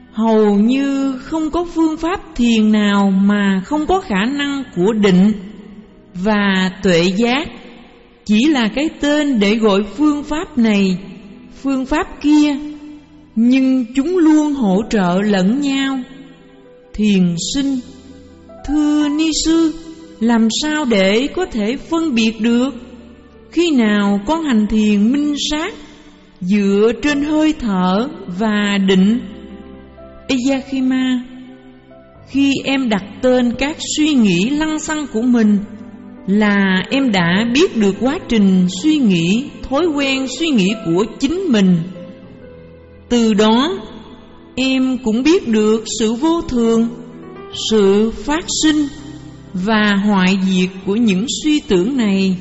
Hầu như không có phương pháp thiền nào mà không có khả năng của định và tuệ giác. Chỉ là cái tên để gọi phương pháp này, phương pháp kia, nhưng chúng luôn hỗ trợ lẫn nhau. Thiền sinh: thưa ni sư, làm sao để có thể phân biệt được khi nào con hành thiền minh sát dựa trên hơi thở và định? Eyakima: khi em đặt tên các suy nghĩ lăng xăng của mình là em đã biết được quá trình suy nghĩ, thói quen suy nghĩ của chính mình. Từ đó em cũng biết được sự vô thường, sự phát sinh và hoại diệt của những suy tưởng này.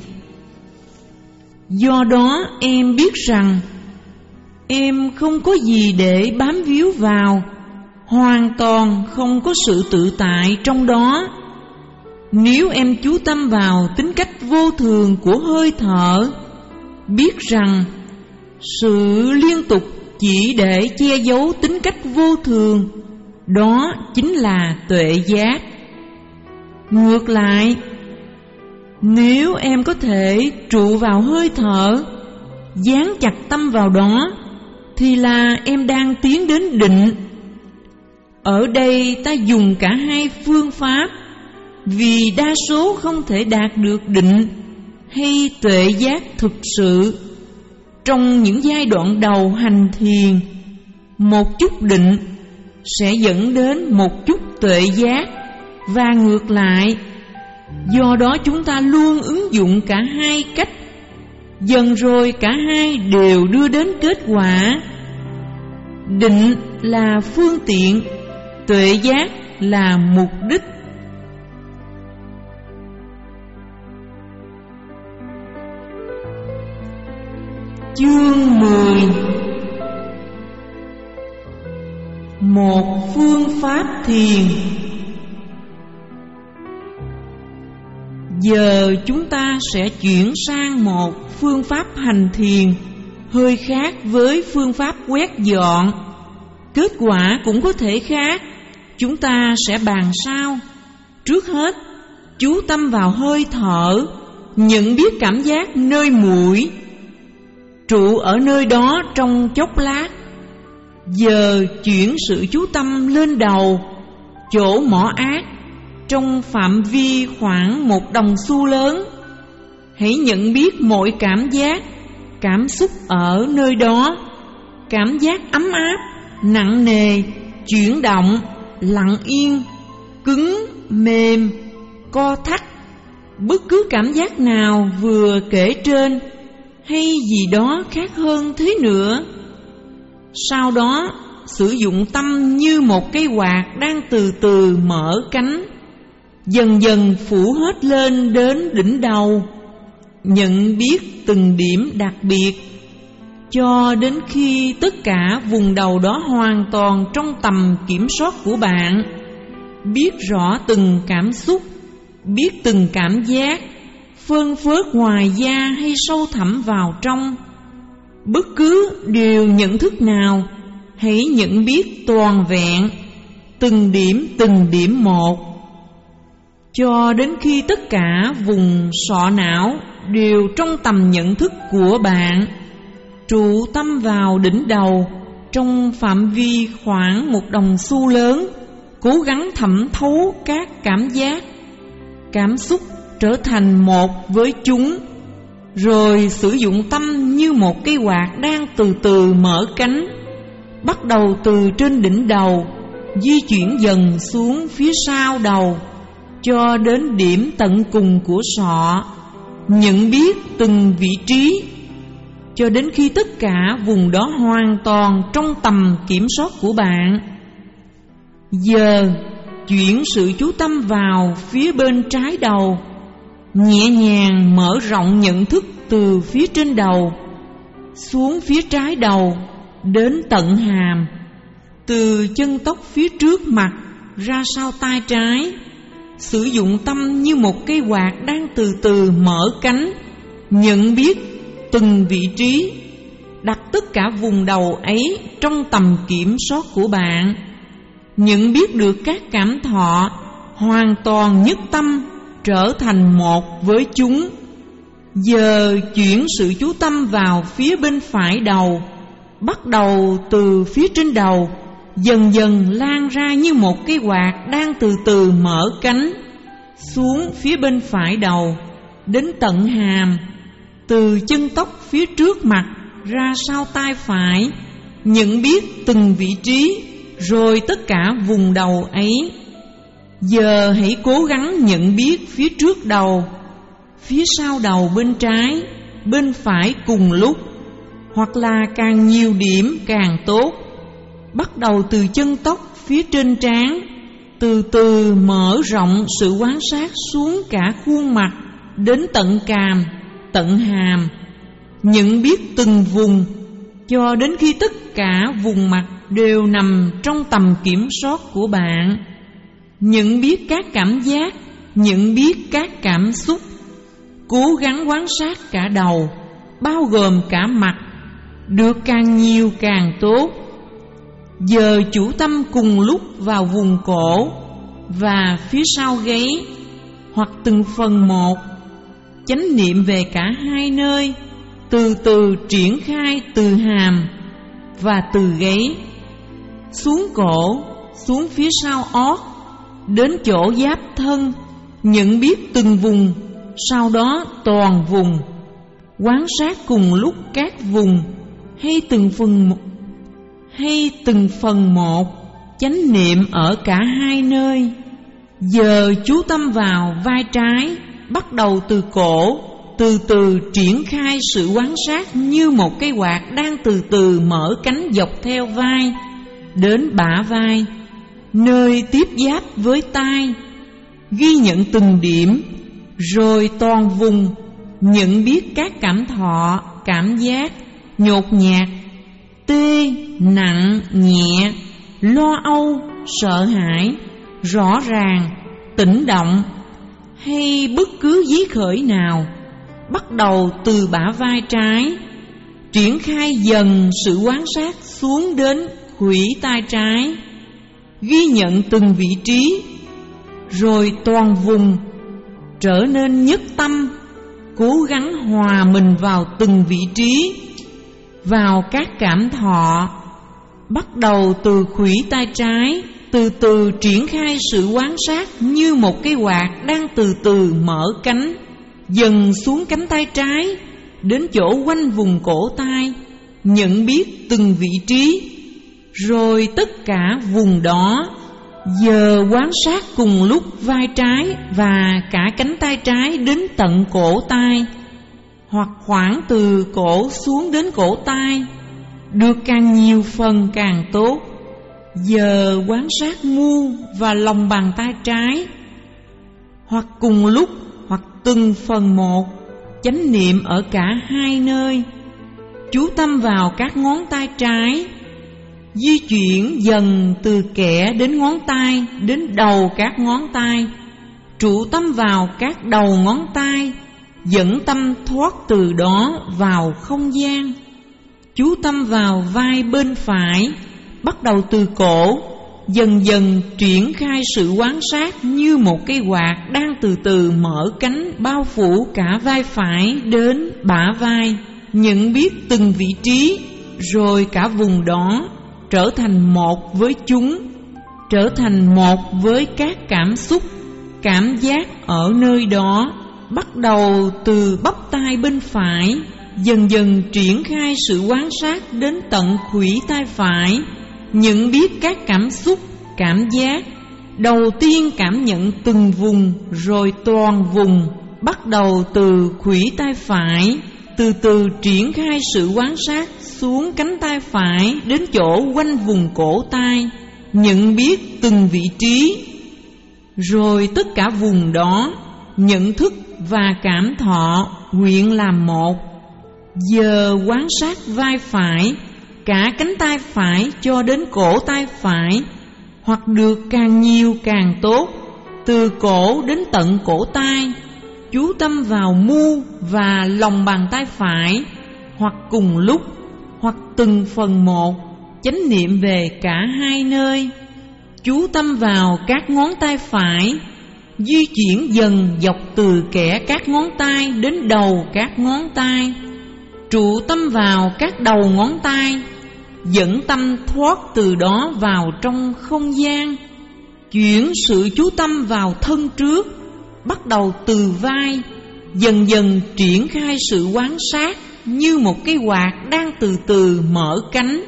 Do đó em biết rằng em không có gì để bám víu vào, hoàn toàn không có sự tự tại trong đó. Nếu em chú tâm vào tính cách vô thường của hơi thở, biết rằng sự liên tục chỉ để che giấu tính cách vô thường, đó chính là tuệ giác. Ngược lại, nếu em có thể trụ vào hơi thở, dán chặt tâm vào đó, thì là em đang tiến đến định. Ở đây ta dùng cả hai phương pháp, vì đa số không thể đạt được định hay tuệ giác thực sự. Trong những giai đoạn đầu hành thiền, một chút định sẽ dẫn đến một chút tuệ giác và ngược lại. Do đó chúng ta luôn ứng dụng cả hai cách, dần rồi cả hai đều đưa đến kết quả. Định là phương tiện, tuệ giác là mục đích. Chương mười. Một phương pháp thiền. Giờ chúng ta sẽ chuyển sang một phương pháp hành thiền hơi khác với phương pháp quét dọn. Kết quả cũng có thể khác. Chúng ta sẽ bàn sau. Trước hết, chú tâm vào hơi thở, nhận biết cảm giác nơi mũi, trụ ở nơi đó trong chốc lát. Giờ chuyển sự chú tâm lên đầu, chỗ mỏ ác, trong phạm vi khoảng một đồng xu lớn. Hãy nhận biết mọi cảm giác, cảm xúc ở nơi đó. Cảm giác ấm áp, nặng nề, chuyển động, lặng yên, cứng, mềm, co thắt. Bất cứ cảm giác nào vừa kể trên hay gì đó khác hơn thế nữa. Sau đó sử dụng tâm như một cây quạt đang từ từ mở cánh, dần dần phủ hết lên đến đỉnh đầu. Nhận biết từng điểm đặc biệt, cho đến khi tất cả vùng đầu đó hoàn toàn trong tầm kiểm soát của bạn. Biết rõ từng cảm xúc, biết từng cảm giác, phân phớt ngoài da hay sâu thẳm vào trong. Bất cứ điều nhận thức nào, hãy nhận biết toàn vẹn, từng điểm từng điểm một, cho đến khi tất cả vùng sọ não đều trong tầm nhận thức của bạn. Trụ tâm vào đỉnh đầu trong phạm vi khoảng một đồng xu lớn, cố gắng thẩm thấu các cảm giác, cảm xúc trở thành một với chúng, rồi sử dụng tâm như một cây quạt đang từ từ mở cánh, bắt đầu từ trên đỉnh đầu, di chuyển dần xuống phía sau đầu, cho đến điểm tận cùng của sọ. Nhận biết từng vị trí, cho đến khi tất cả vùng đó hoàn toàn trong tầm kiểm soát của bạn. Giờ chuyển sự chú tâm vào phía bên trái đầu, nhẹ nhàng mở rộng nhận thức từ phía trên đầu xuống phía trái đầu đến tận hàm, từ chân tóc phía trước mặt ra sau tai trái. Sử dụng tâm như một cây quạt đang từ từ mở cánh, nhận biết từng vị trí, đặt tất cả vùng đầu ấy trong tầm kiểm soát của bạn. nhận biết được các cảm thọ, hoàn toàn nhất tâm, trở thành một với chúng. Giờ chuyển sự chú tâm vào phía bên phải đầu, bắt đầu từ phía trên đầu, dần dần lan ra như một cái quạt đang từ từ mở cánh, xuống phía bên phải đầu, đến tận hàm, từ chân tóc phía trước mặt ra sau tai phải, nhận biết từng vị trí, rồi tất cả vùng đầu ấy. Giờ hãy cố gắng nhận biết phía trước đầu, phía sau đầu bên trái, bên phải cùng lúc, hoặc là càng nhiều điểm càng tốt. Bắt đầu từ chân tóc phía trên trán, từ từ mở rộng sự quan sát xuống cả khuôn mặt, đến tận cằm, tận hàm, nhận biết từng vùng, cho đến khi tất cả vùng mặt đều nằm trong tầm kiểm soát của bạn. Nhận biết các cảm giác, nhận biết các cảm xúc. Cố gắng quan sát cả đầu, bao gồm cả mặt, được càng nhiều càng tốt. Giờ chủ tâm cùng lúc vào vùng cổ và phía sau gáy, hoặc từng phần một, chánh niệm về cả hai nơi, từ từ triển khai từ hàm và từ gáy, xuống cổ, xuống phía sau ót, đến chỗ giáp thân, nhận biết từng vùng, sau đó toàn vùng. Quan sát cùng lúc các vùng hay từng phần một, hay từng phần một, chánh niệm ở cả hai nơi. Giờ chú tâm vào vai trái, bắt đầu từ cổ, từ từ triển khai sự quan sát như một cái quạt đang từ từ mở cánh dọc theo vai, đến bả vai, nơi tiếp giáp với tai. Ghi nhận từng điểm, rồi toàn vùng, nhận biết các cảm thọ, cảm giác, nhột nhạt, tê, nặng, nhẹ, lo âu, sợ hãi, rõ ràng, tỉnh động, hay bất cứ dí khởi nào. Bắt đầu từ bả vai trái, triển khai dần sự quan sát xuống đến khuỷu tay trái, ghi nhận từng vị trí, rồi toàn vùng, trở nên nhất tâm, cố gắng hòa mình vào từng vị trí, vào các cảm thọ. Bắt đầu từ khuỷu tay trái, từ từ triển khai sự quan sát như một cái quạt đang từ từ mở cánh, dần xuống cánh tay trái, đến chỗ quanh vùng cổ tay, nhận biết từng vị trí, rồi tất cả vùng đó. Giờ quan sát cùng lúc vai trái và cả cánh tay trái đến tận cổ tay, hoặc khoảng từ cổ xuống đến cổ tay, được càng nhiều phần càng tốt. Giờ quan sát mu và lòng bàn tay trái, hoặc cùng lúc hoặc từng phần một, chánh niệm ở cả hai nơi. Chú tâm vào các ngón tay trái, di chuyển dần từ kẽ đến ngón tay, đến đầu các ngón tay. Trụ tâm vào các đầu ngón tay, dẫn tâm thoát từ đó vào không gian. Chú tâm vào vai bên phải, bắt đầu từ cổ, dần dần triển khai sự quan sát như một cây quạt đang từ từ mở cánh bao phủ cả vai phải đến bả vai, nhận biết từng vị trí, rồi cả vùng đó, trở thành một với chúng, trở thành một với các cảm xúc, cảm giác ở nơi đó. Bắt đầu từ bắp tay bên phải, dần dần triển khai sự quan sát đến tận khuỷu tay phải, nhận biết các cảm xúc, cảm giác. Đầu tiên cảm nhận từng vùng, rồi toàn vùng. Bắt đầu từ khuỷu tay phải, từ từ triển khai sự quan sát xuống cánh tay phải, đến chỗ quanh vùng cổ tay, nhận biết từng vị trí, rồi tất cả vùng đó, nhận thức và cảm thọ nguyện làm một. Giờ quan sát vai phải, cả cánh tay phải cho đến cổ tay phải, hoặc được càng nhiều càng tốt, từ cổ đến tận cổ tay. Chú tâm vào mu và lòng bàn tay phải, hoặc cùng lúc, hoặc từng phần một, chánh niệm về cả hai nơi. Chú tâm vào các ngón tay phải, di chuyển dần dọc từ kẽ các ngón tay đến đầu các ngón tay. Trụ tâm vào các đầu ngón tay, dẫn tâm thoát từ đó vào trong không gian. Chuyển sự chú tâm vào thân trước, bắt đầu từ vai, dần dần triển khai sự quan sát như một cây quạt đang từ từ mở cánh.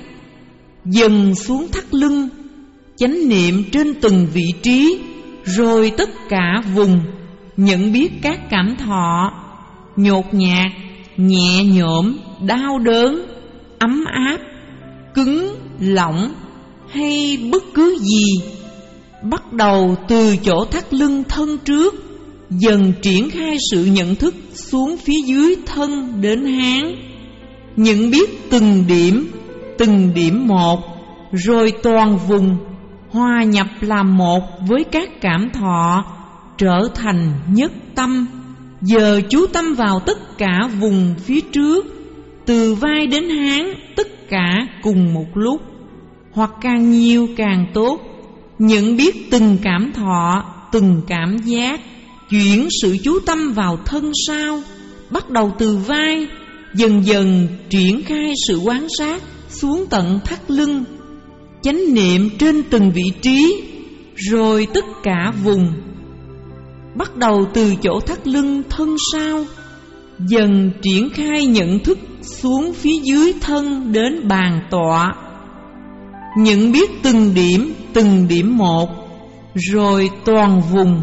Dần xuống thắt lưng, chánh niệm trên từng vị trí, rồi tất cả vùng, nhận biết các cảm thọ nhột nhạt, nhẹ nhõm, đau đớn, ấm áp, cứng, lỏng hay bất cứ gì. Bắt đầu từ chỗ thắt lưng thân trước, dần triển khai sự nhận thức xuống phía dưới thân đến háng. Nhận biết từng điểm, từng điểm một, rồi toàn vùng, hòa nhập làm một với các cảm thọ, trở thành nhất tâm. Giờ chú tâm vào tất cả vùng phía trước, từ vai đến háng, tất cả cùng một lúc, hoặc càng nhiều càng tốt. Nhận biết từng cảm thọ, từng cảm giác. Chuyển sự chú tâm vào thân sau, bắt đầu từ vai, dần dần triển khai sự quan sát xuống tận thắt lưng. Chánh niệm trên từng vị trí, rồi tất cả vùng. Bắt đầu từ chỗ thắt lưng thân sau, dần triển khai nhận thức xuống phía dưới thân đến bàn tọa. Nhận biết từng điểm, từng điểm một, rồi toàn vùng.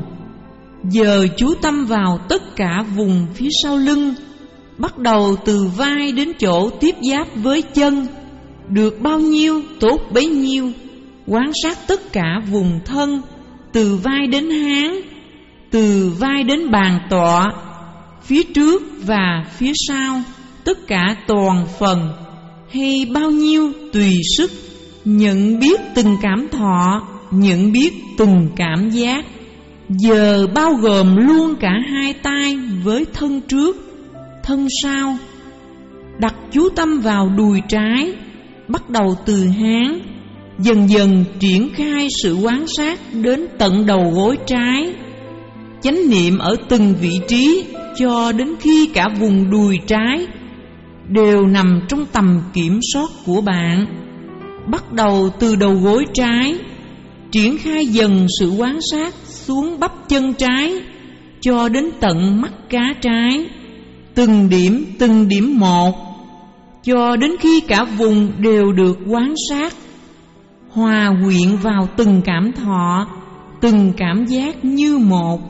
Giờ chú tâm vào tất cả vùng phía sau lưng, bắt đầu từ vai đến chỗ tiếp giáp với chân. Được bao nhiêu tốt bấy nhiêu. Quan sát tất cả vùng thân, từ vai đến háng, từ vai đến bàn tọa, phía trước và phía sau, tất cả toàn phần, hay bao nhiêu tùy sức. Nhận biết từng cảm thọ, nhận biết từng cảm giác. Giờ bao gồm luôn cả hai tay với thân trước, thân sau. Đặt chú tâm vào đùi trái, bắt đầu từ háng, dần dần triển khai sự quan sát đến tận đầu gối trái. Chánh niệm ở từng vị trí cho đến khi cả vùng đùi trái đều nằm trong tầm kiểm soát của bạn. Bắt đầu từ đầu gối trái, triển khai dần sự quan sát xuống bắp chân trái cho đến tận mắt cá trái, từng điểm từng điểm một, cho đến khi cả vùng đều được quan sát. Hòa quyện vào từng cảm thọ, từng cảm giác như một.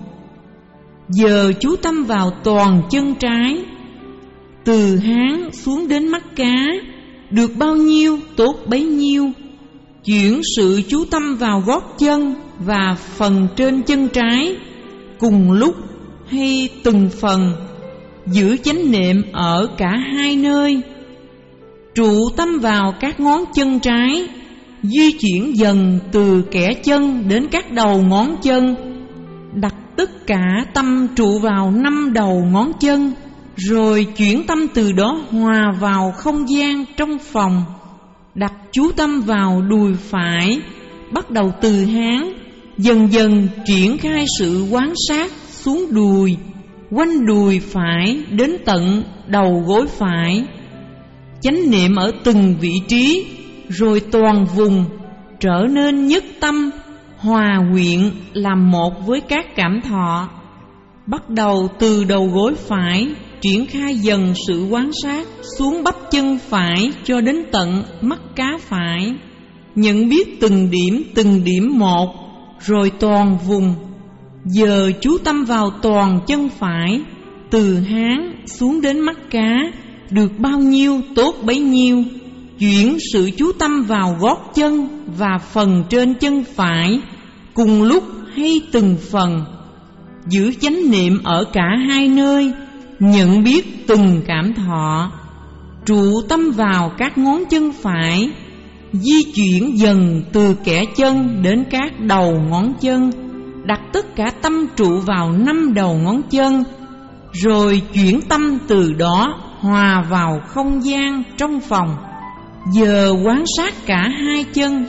Giờ chú tâm vào toàn chân trái, từ háng xuống đến mắt cá, được bao nhiêu tốt bấy nhiêu. Chuyển sự chú tâm vào gót chân và phần trên chân trái cùng lúc hay từng phần. Giữ chánh niệm ở cả hai nơi. Trụ tâm vào các ngón chân trái, di chuyển dần từ kẽ chân đến các đầu ngón chân. Đặt tất cả tâm trụ vào năm đầu ngón chân, rồi chuyển tâm từ đó hòa vào không gian trong phòng. Đặt chú tâm vào đùi phải, bắt đầu từ háng, dần dần triển khai sự quan sát xuống đùi, quanh đùi phải đến tận đầu gối phải. Chánh niệm ở từng vị trí, rồi toàn vùng, trở nên nhất tâm, hòa quyện làm một với các cảm thọ. Bắt đầu từ đầu gối phải, triển khai dần sự quan sát xuống bắp chân phải cho đến tận mắt cá phải. Nhận biết từng điểm từng điểm một, rồi toàn vùng. Giờ chú tâm vào toàn chân phải, từ háng xuống đến mắt cá, được bao nhiêu tốt bấy nhiêu. Chuyển sự chú tâm vào gót chân và phần trên chân phải cùng lúc hay từng phần. Giữ chánh niệm ở cả hai nơi, nhận biết từng cảm thọ. Trụ tâm vào các ngón chân phải, di chuyển dần từ kẽ chân đến các đầu ngón chân. Đặt tất cả tâm trụ vào năm đầu ngón chân, rồi chuyển tâm từ đó hòa vào không gian trong phòng. Giờ quan sát cả hai chân,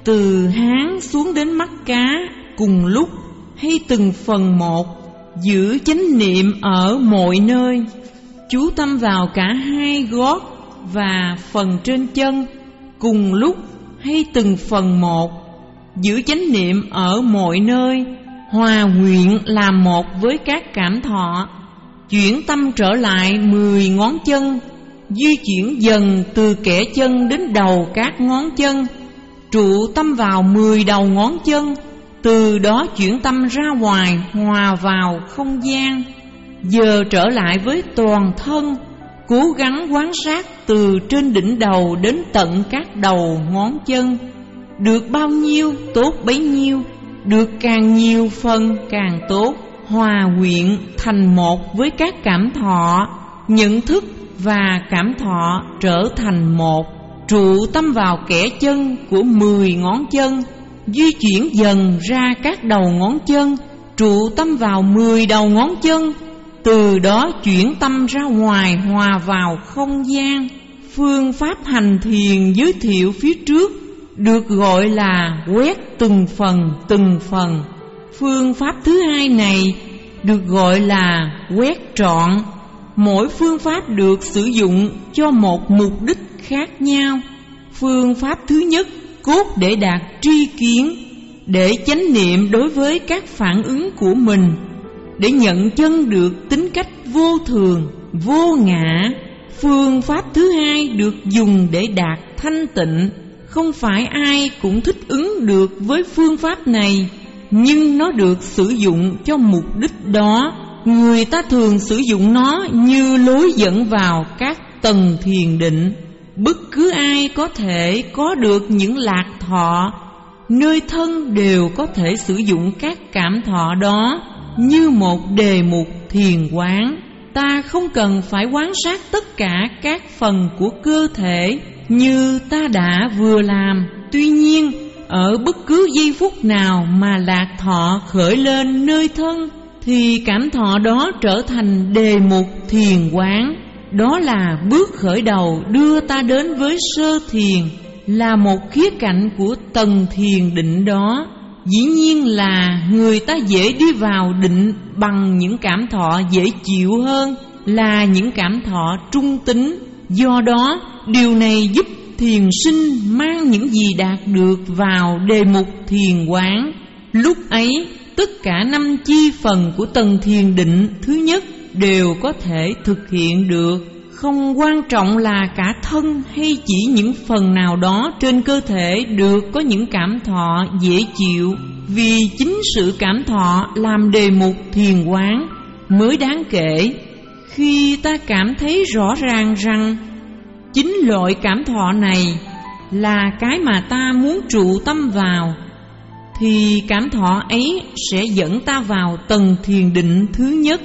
từ háng xuống đến mắt cá cùng lúc hay từng phần một, giữ chánh niệm ở mọi nơi, chú tâm vào cả hai gót và phần trên chân cùng lúc hay từng phần một, giữ chánh niệm ở mọi nơi, hòa nguyện làm một với các cảm thọ. Chuyển tâm trở lại mười ngón chân, di chuyển dần từ kẽ chân đến đầu các ngón chân, trụ tâm vào mười đầu ngón chân, từ đó chuyển tâm ra ngoài, hòa vào không gian. Giờ trở lại với toàn thân, cố gắng quan sát từ trên đỉnh đầu đến tận các đầu ngón chân. Được bao nhiêu tốt bấy nhiêu, được càng nhiều phần càng tốt. Hòa nguyện thành một với các cảm thọ, nhận thức và cảm thọ trở thành một. Trụ tâm vào kẽ chân của mười ngón chân, di chuyển dần ra các đầu ngón chân, trụ tâm vào mười đầu ngón chân, từ đó chuyển tâm ra ngoài, hòa vào không gian. Phương pháp hành thiền giới thiệu phía trước được gọi là quét từng phần từng phần. Phương pháp thứ hai này được gọi là quét trọn. Mỗi phương pháp được sử dụng cho một mục đích khác nhau. Phương pháp thứ nhất cốt để đạt tri kiến, để chánh niệm đối với các phản ứng của mình, để nhận chân được tính cách vô thường, vô ngã. Phương pháp thứ hai được dùng để đạt thanh tịnh. Không phải ai cũng thích ứng được với phương pháp này, nhưng nó được sử dụng cho mục đích đó. Người ta thường sử dụng nó như lối dẫn vào các tầng thiền định. Bất cứ ai có thể có được những lạc thọ nơi thân đều có thể sử dụng các cảm thọ đó như một đề mục thiền quán. Ta không cần phải quan sát tất cả các phần của cơ thể như ta đã vừa làm. Tuy nhiên, ở bất cứ giây phút nào mà lạc thọ khởi lên nơi thân, thì cảm thọ đó trở thành đề mục thiền quán. Đó là bước khởi đầu đưa ta đến với sơ thiền, là một khía cạnh của tầng thiền định đó. Dĩ nhiên là người ta dễ đi vào định bằng những cảm thọ dễ chịu hơn là những cảm thọ trung tính. Do đó, điều này giúp thiền sinh mang những gì đạt được vào đề mục thiền quán. Lúc ấy, tất cả năm chi phần của tầng thiền định thứ nhất đều có thể thực hiện được. Không quan trọng là cả thân hay chỉ những phần nào đó trên cơ thể được có những cảm thọ dễ chịu, vì chính sự cảm thọ làm đề mục thiền quán mới đáng kể. Khi ta cảm thấy rõ ràng rằng chính loại cảm thọ này là cái mà ta muốn trụ tâm vào, thì cảm thọ ấy sẽ dẫn ta vào tầng thiền định thứ nhất.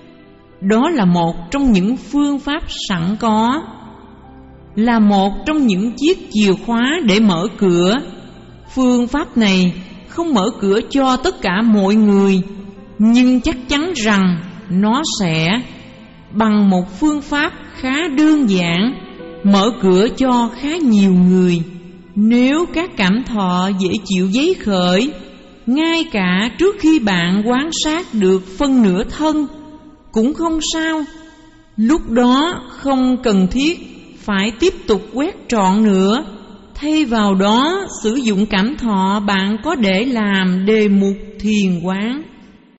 Đó là một trong những phương pháp sẵn có, là một trong những chiếc chìa khóa để mở cửa. Phương pháp này không mở cửa cho tất cả mọi người, nhưng chắc chắn rằng nó sẽ, bằng một phương pháp khá đơn giản, mở cửa cho khá nhiều người. Nếu các cảm thọ dễ chịu giấy khởi, ngay cả trước khi bạn quan sát được phân nửa thân, cũng không sao. Lúc đó không cần thiết phải tiếp tục quét trọn nữa. Thay vào đó, sử dụng cảm thọ bạn có để làm đề mục thiền quán.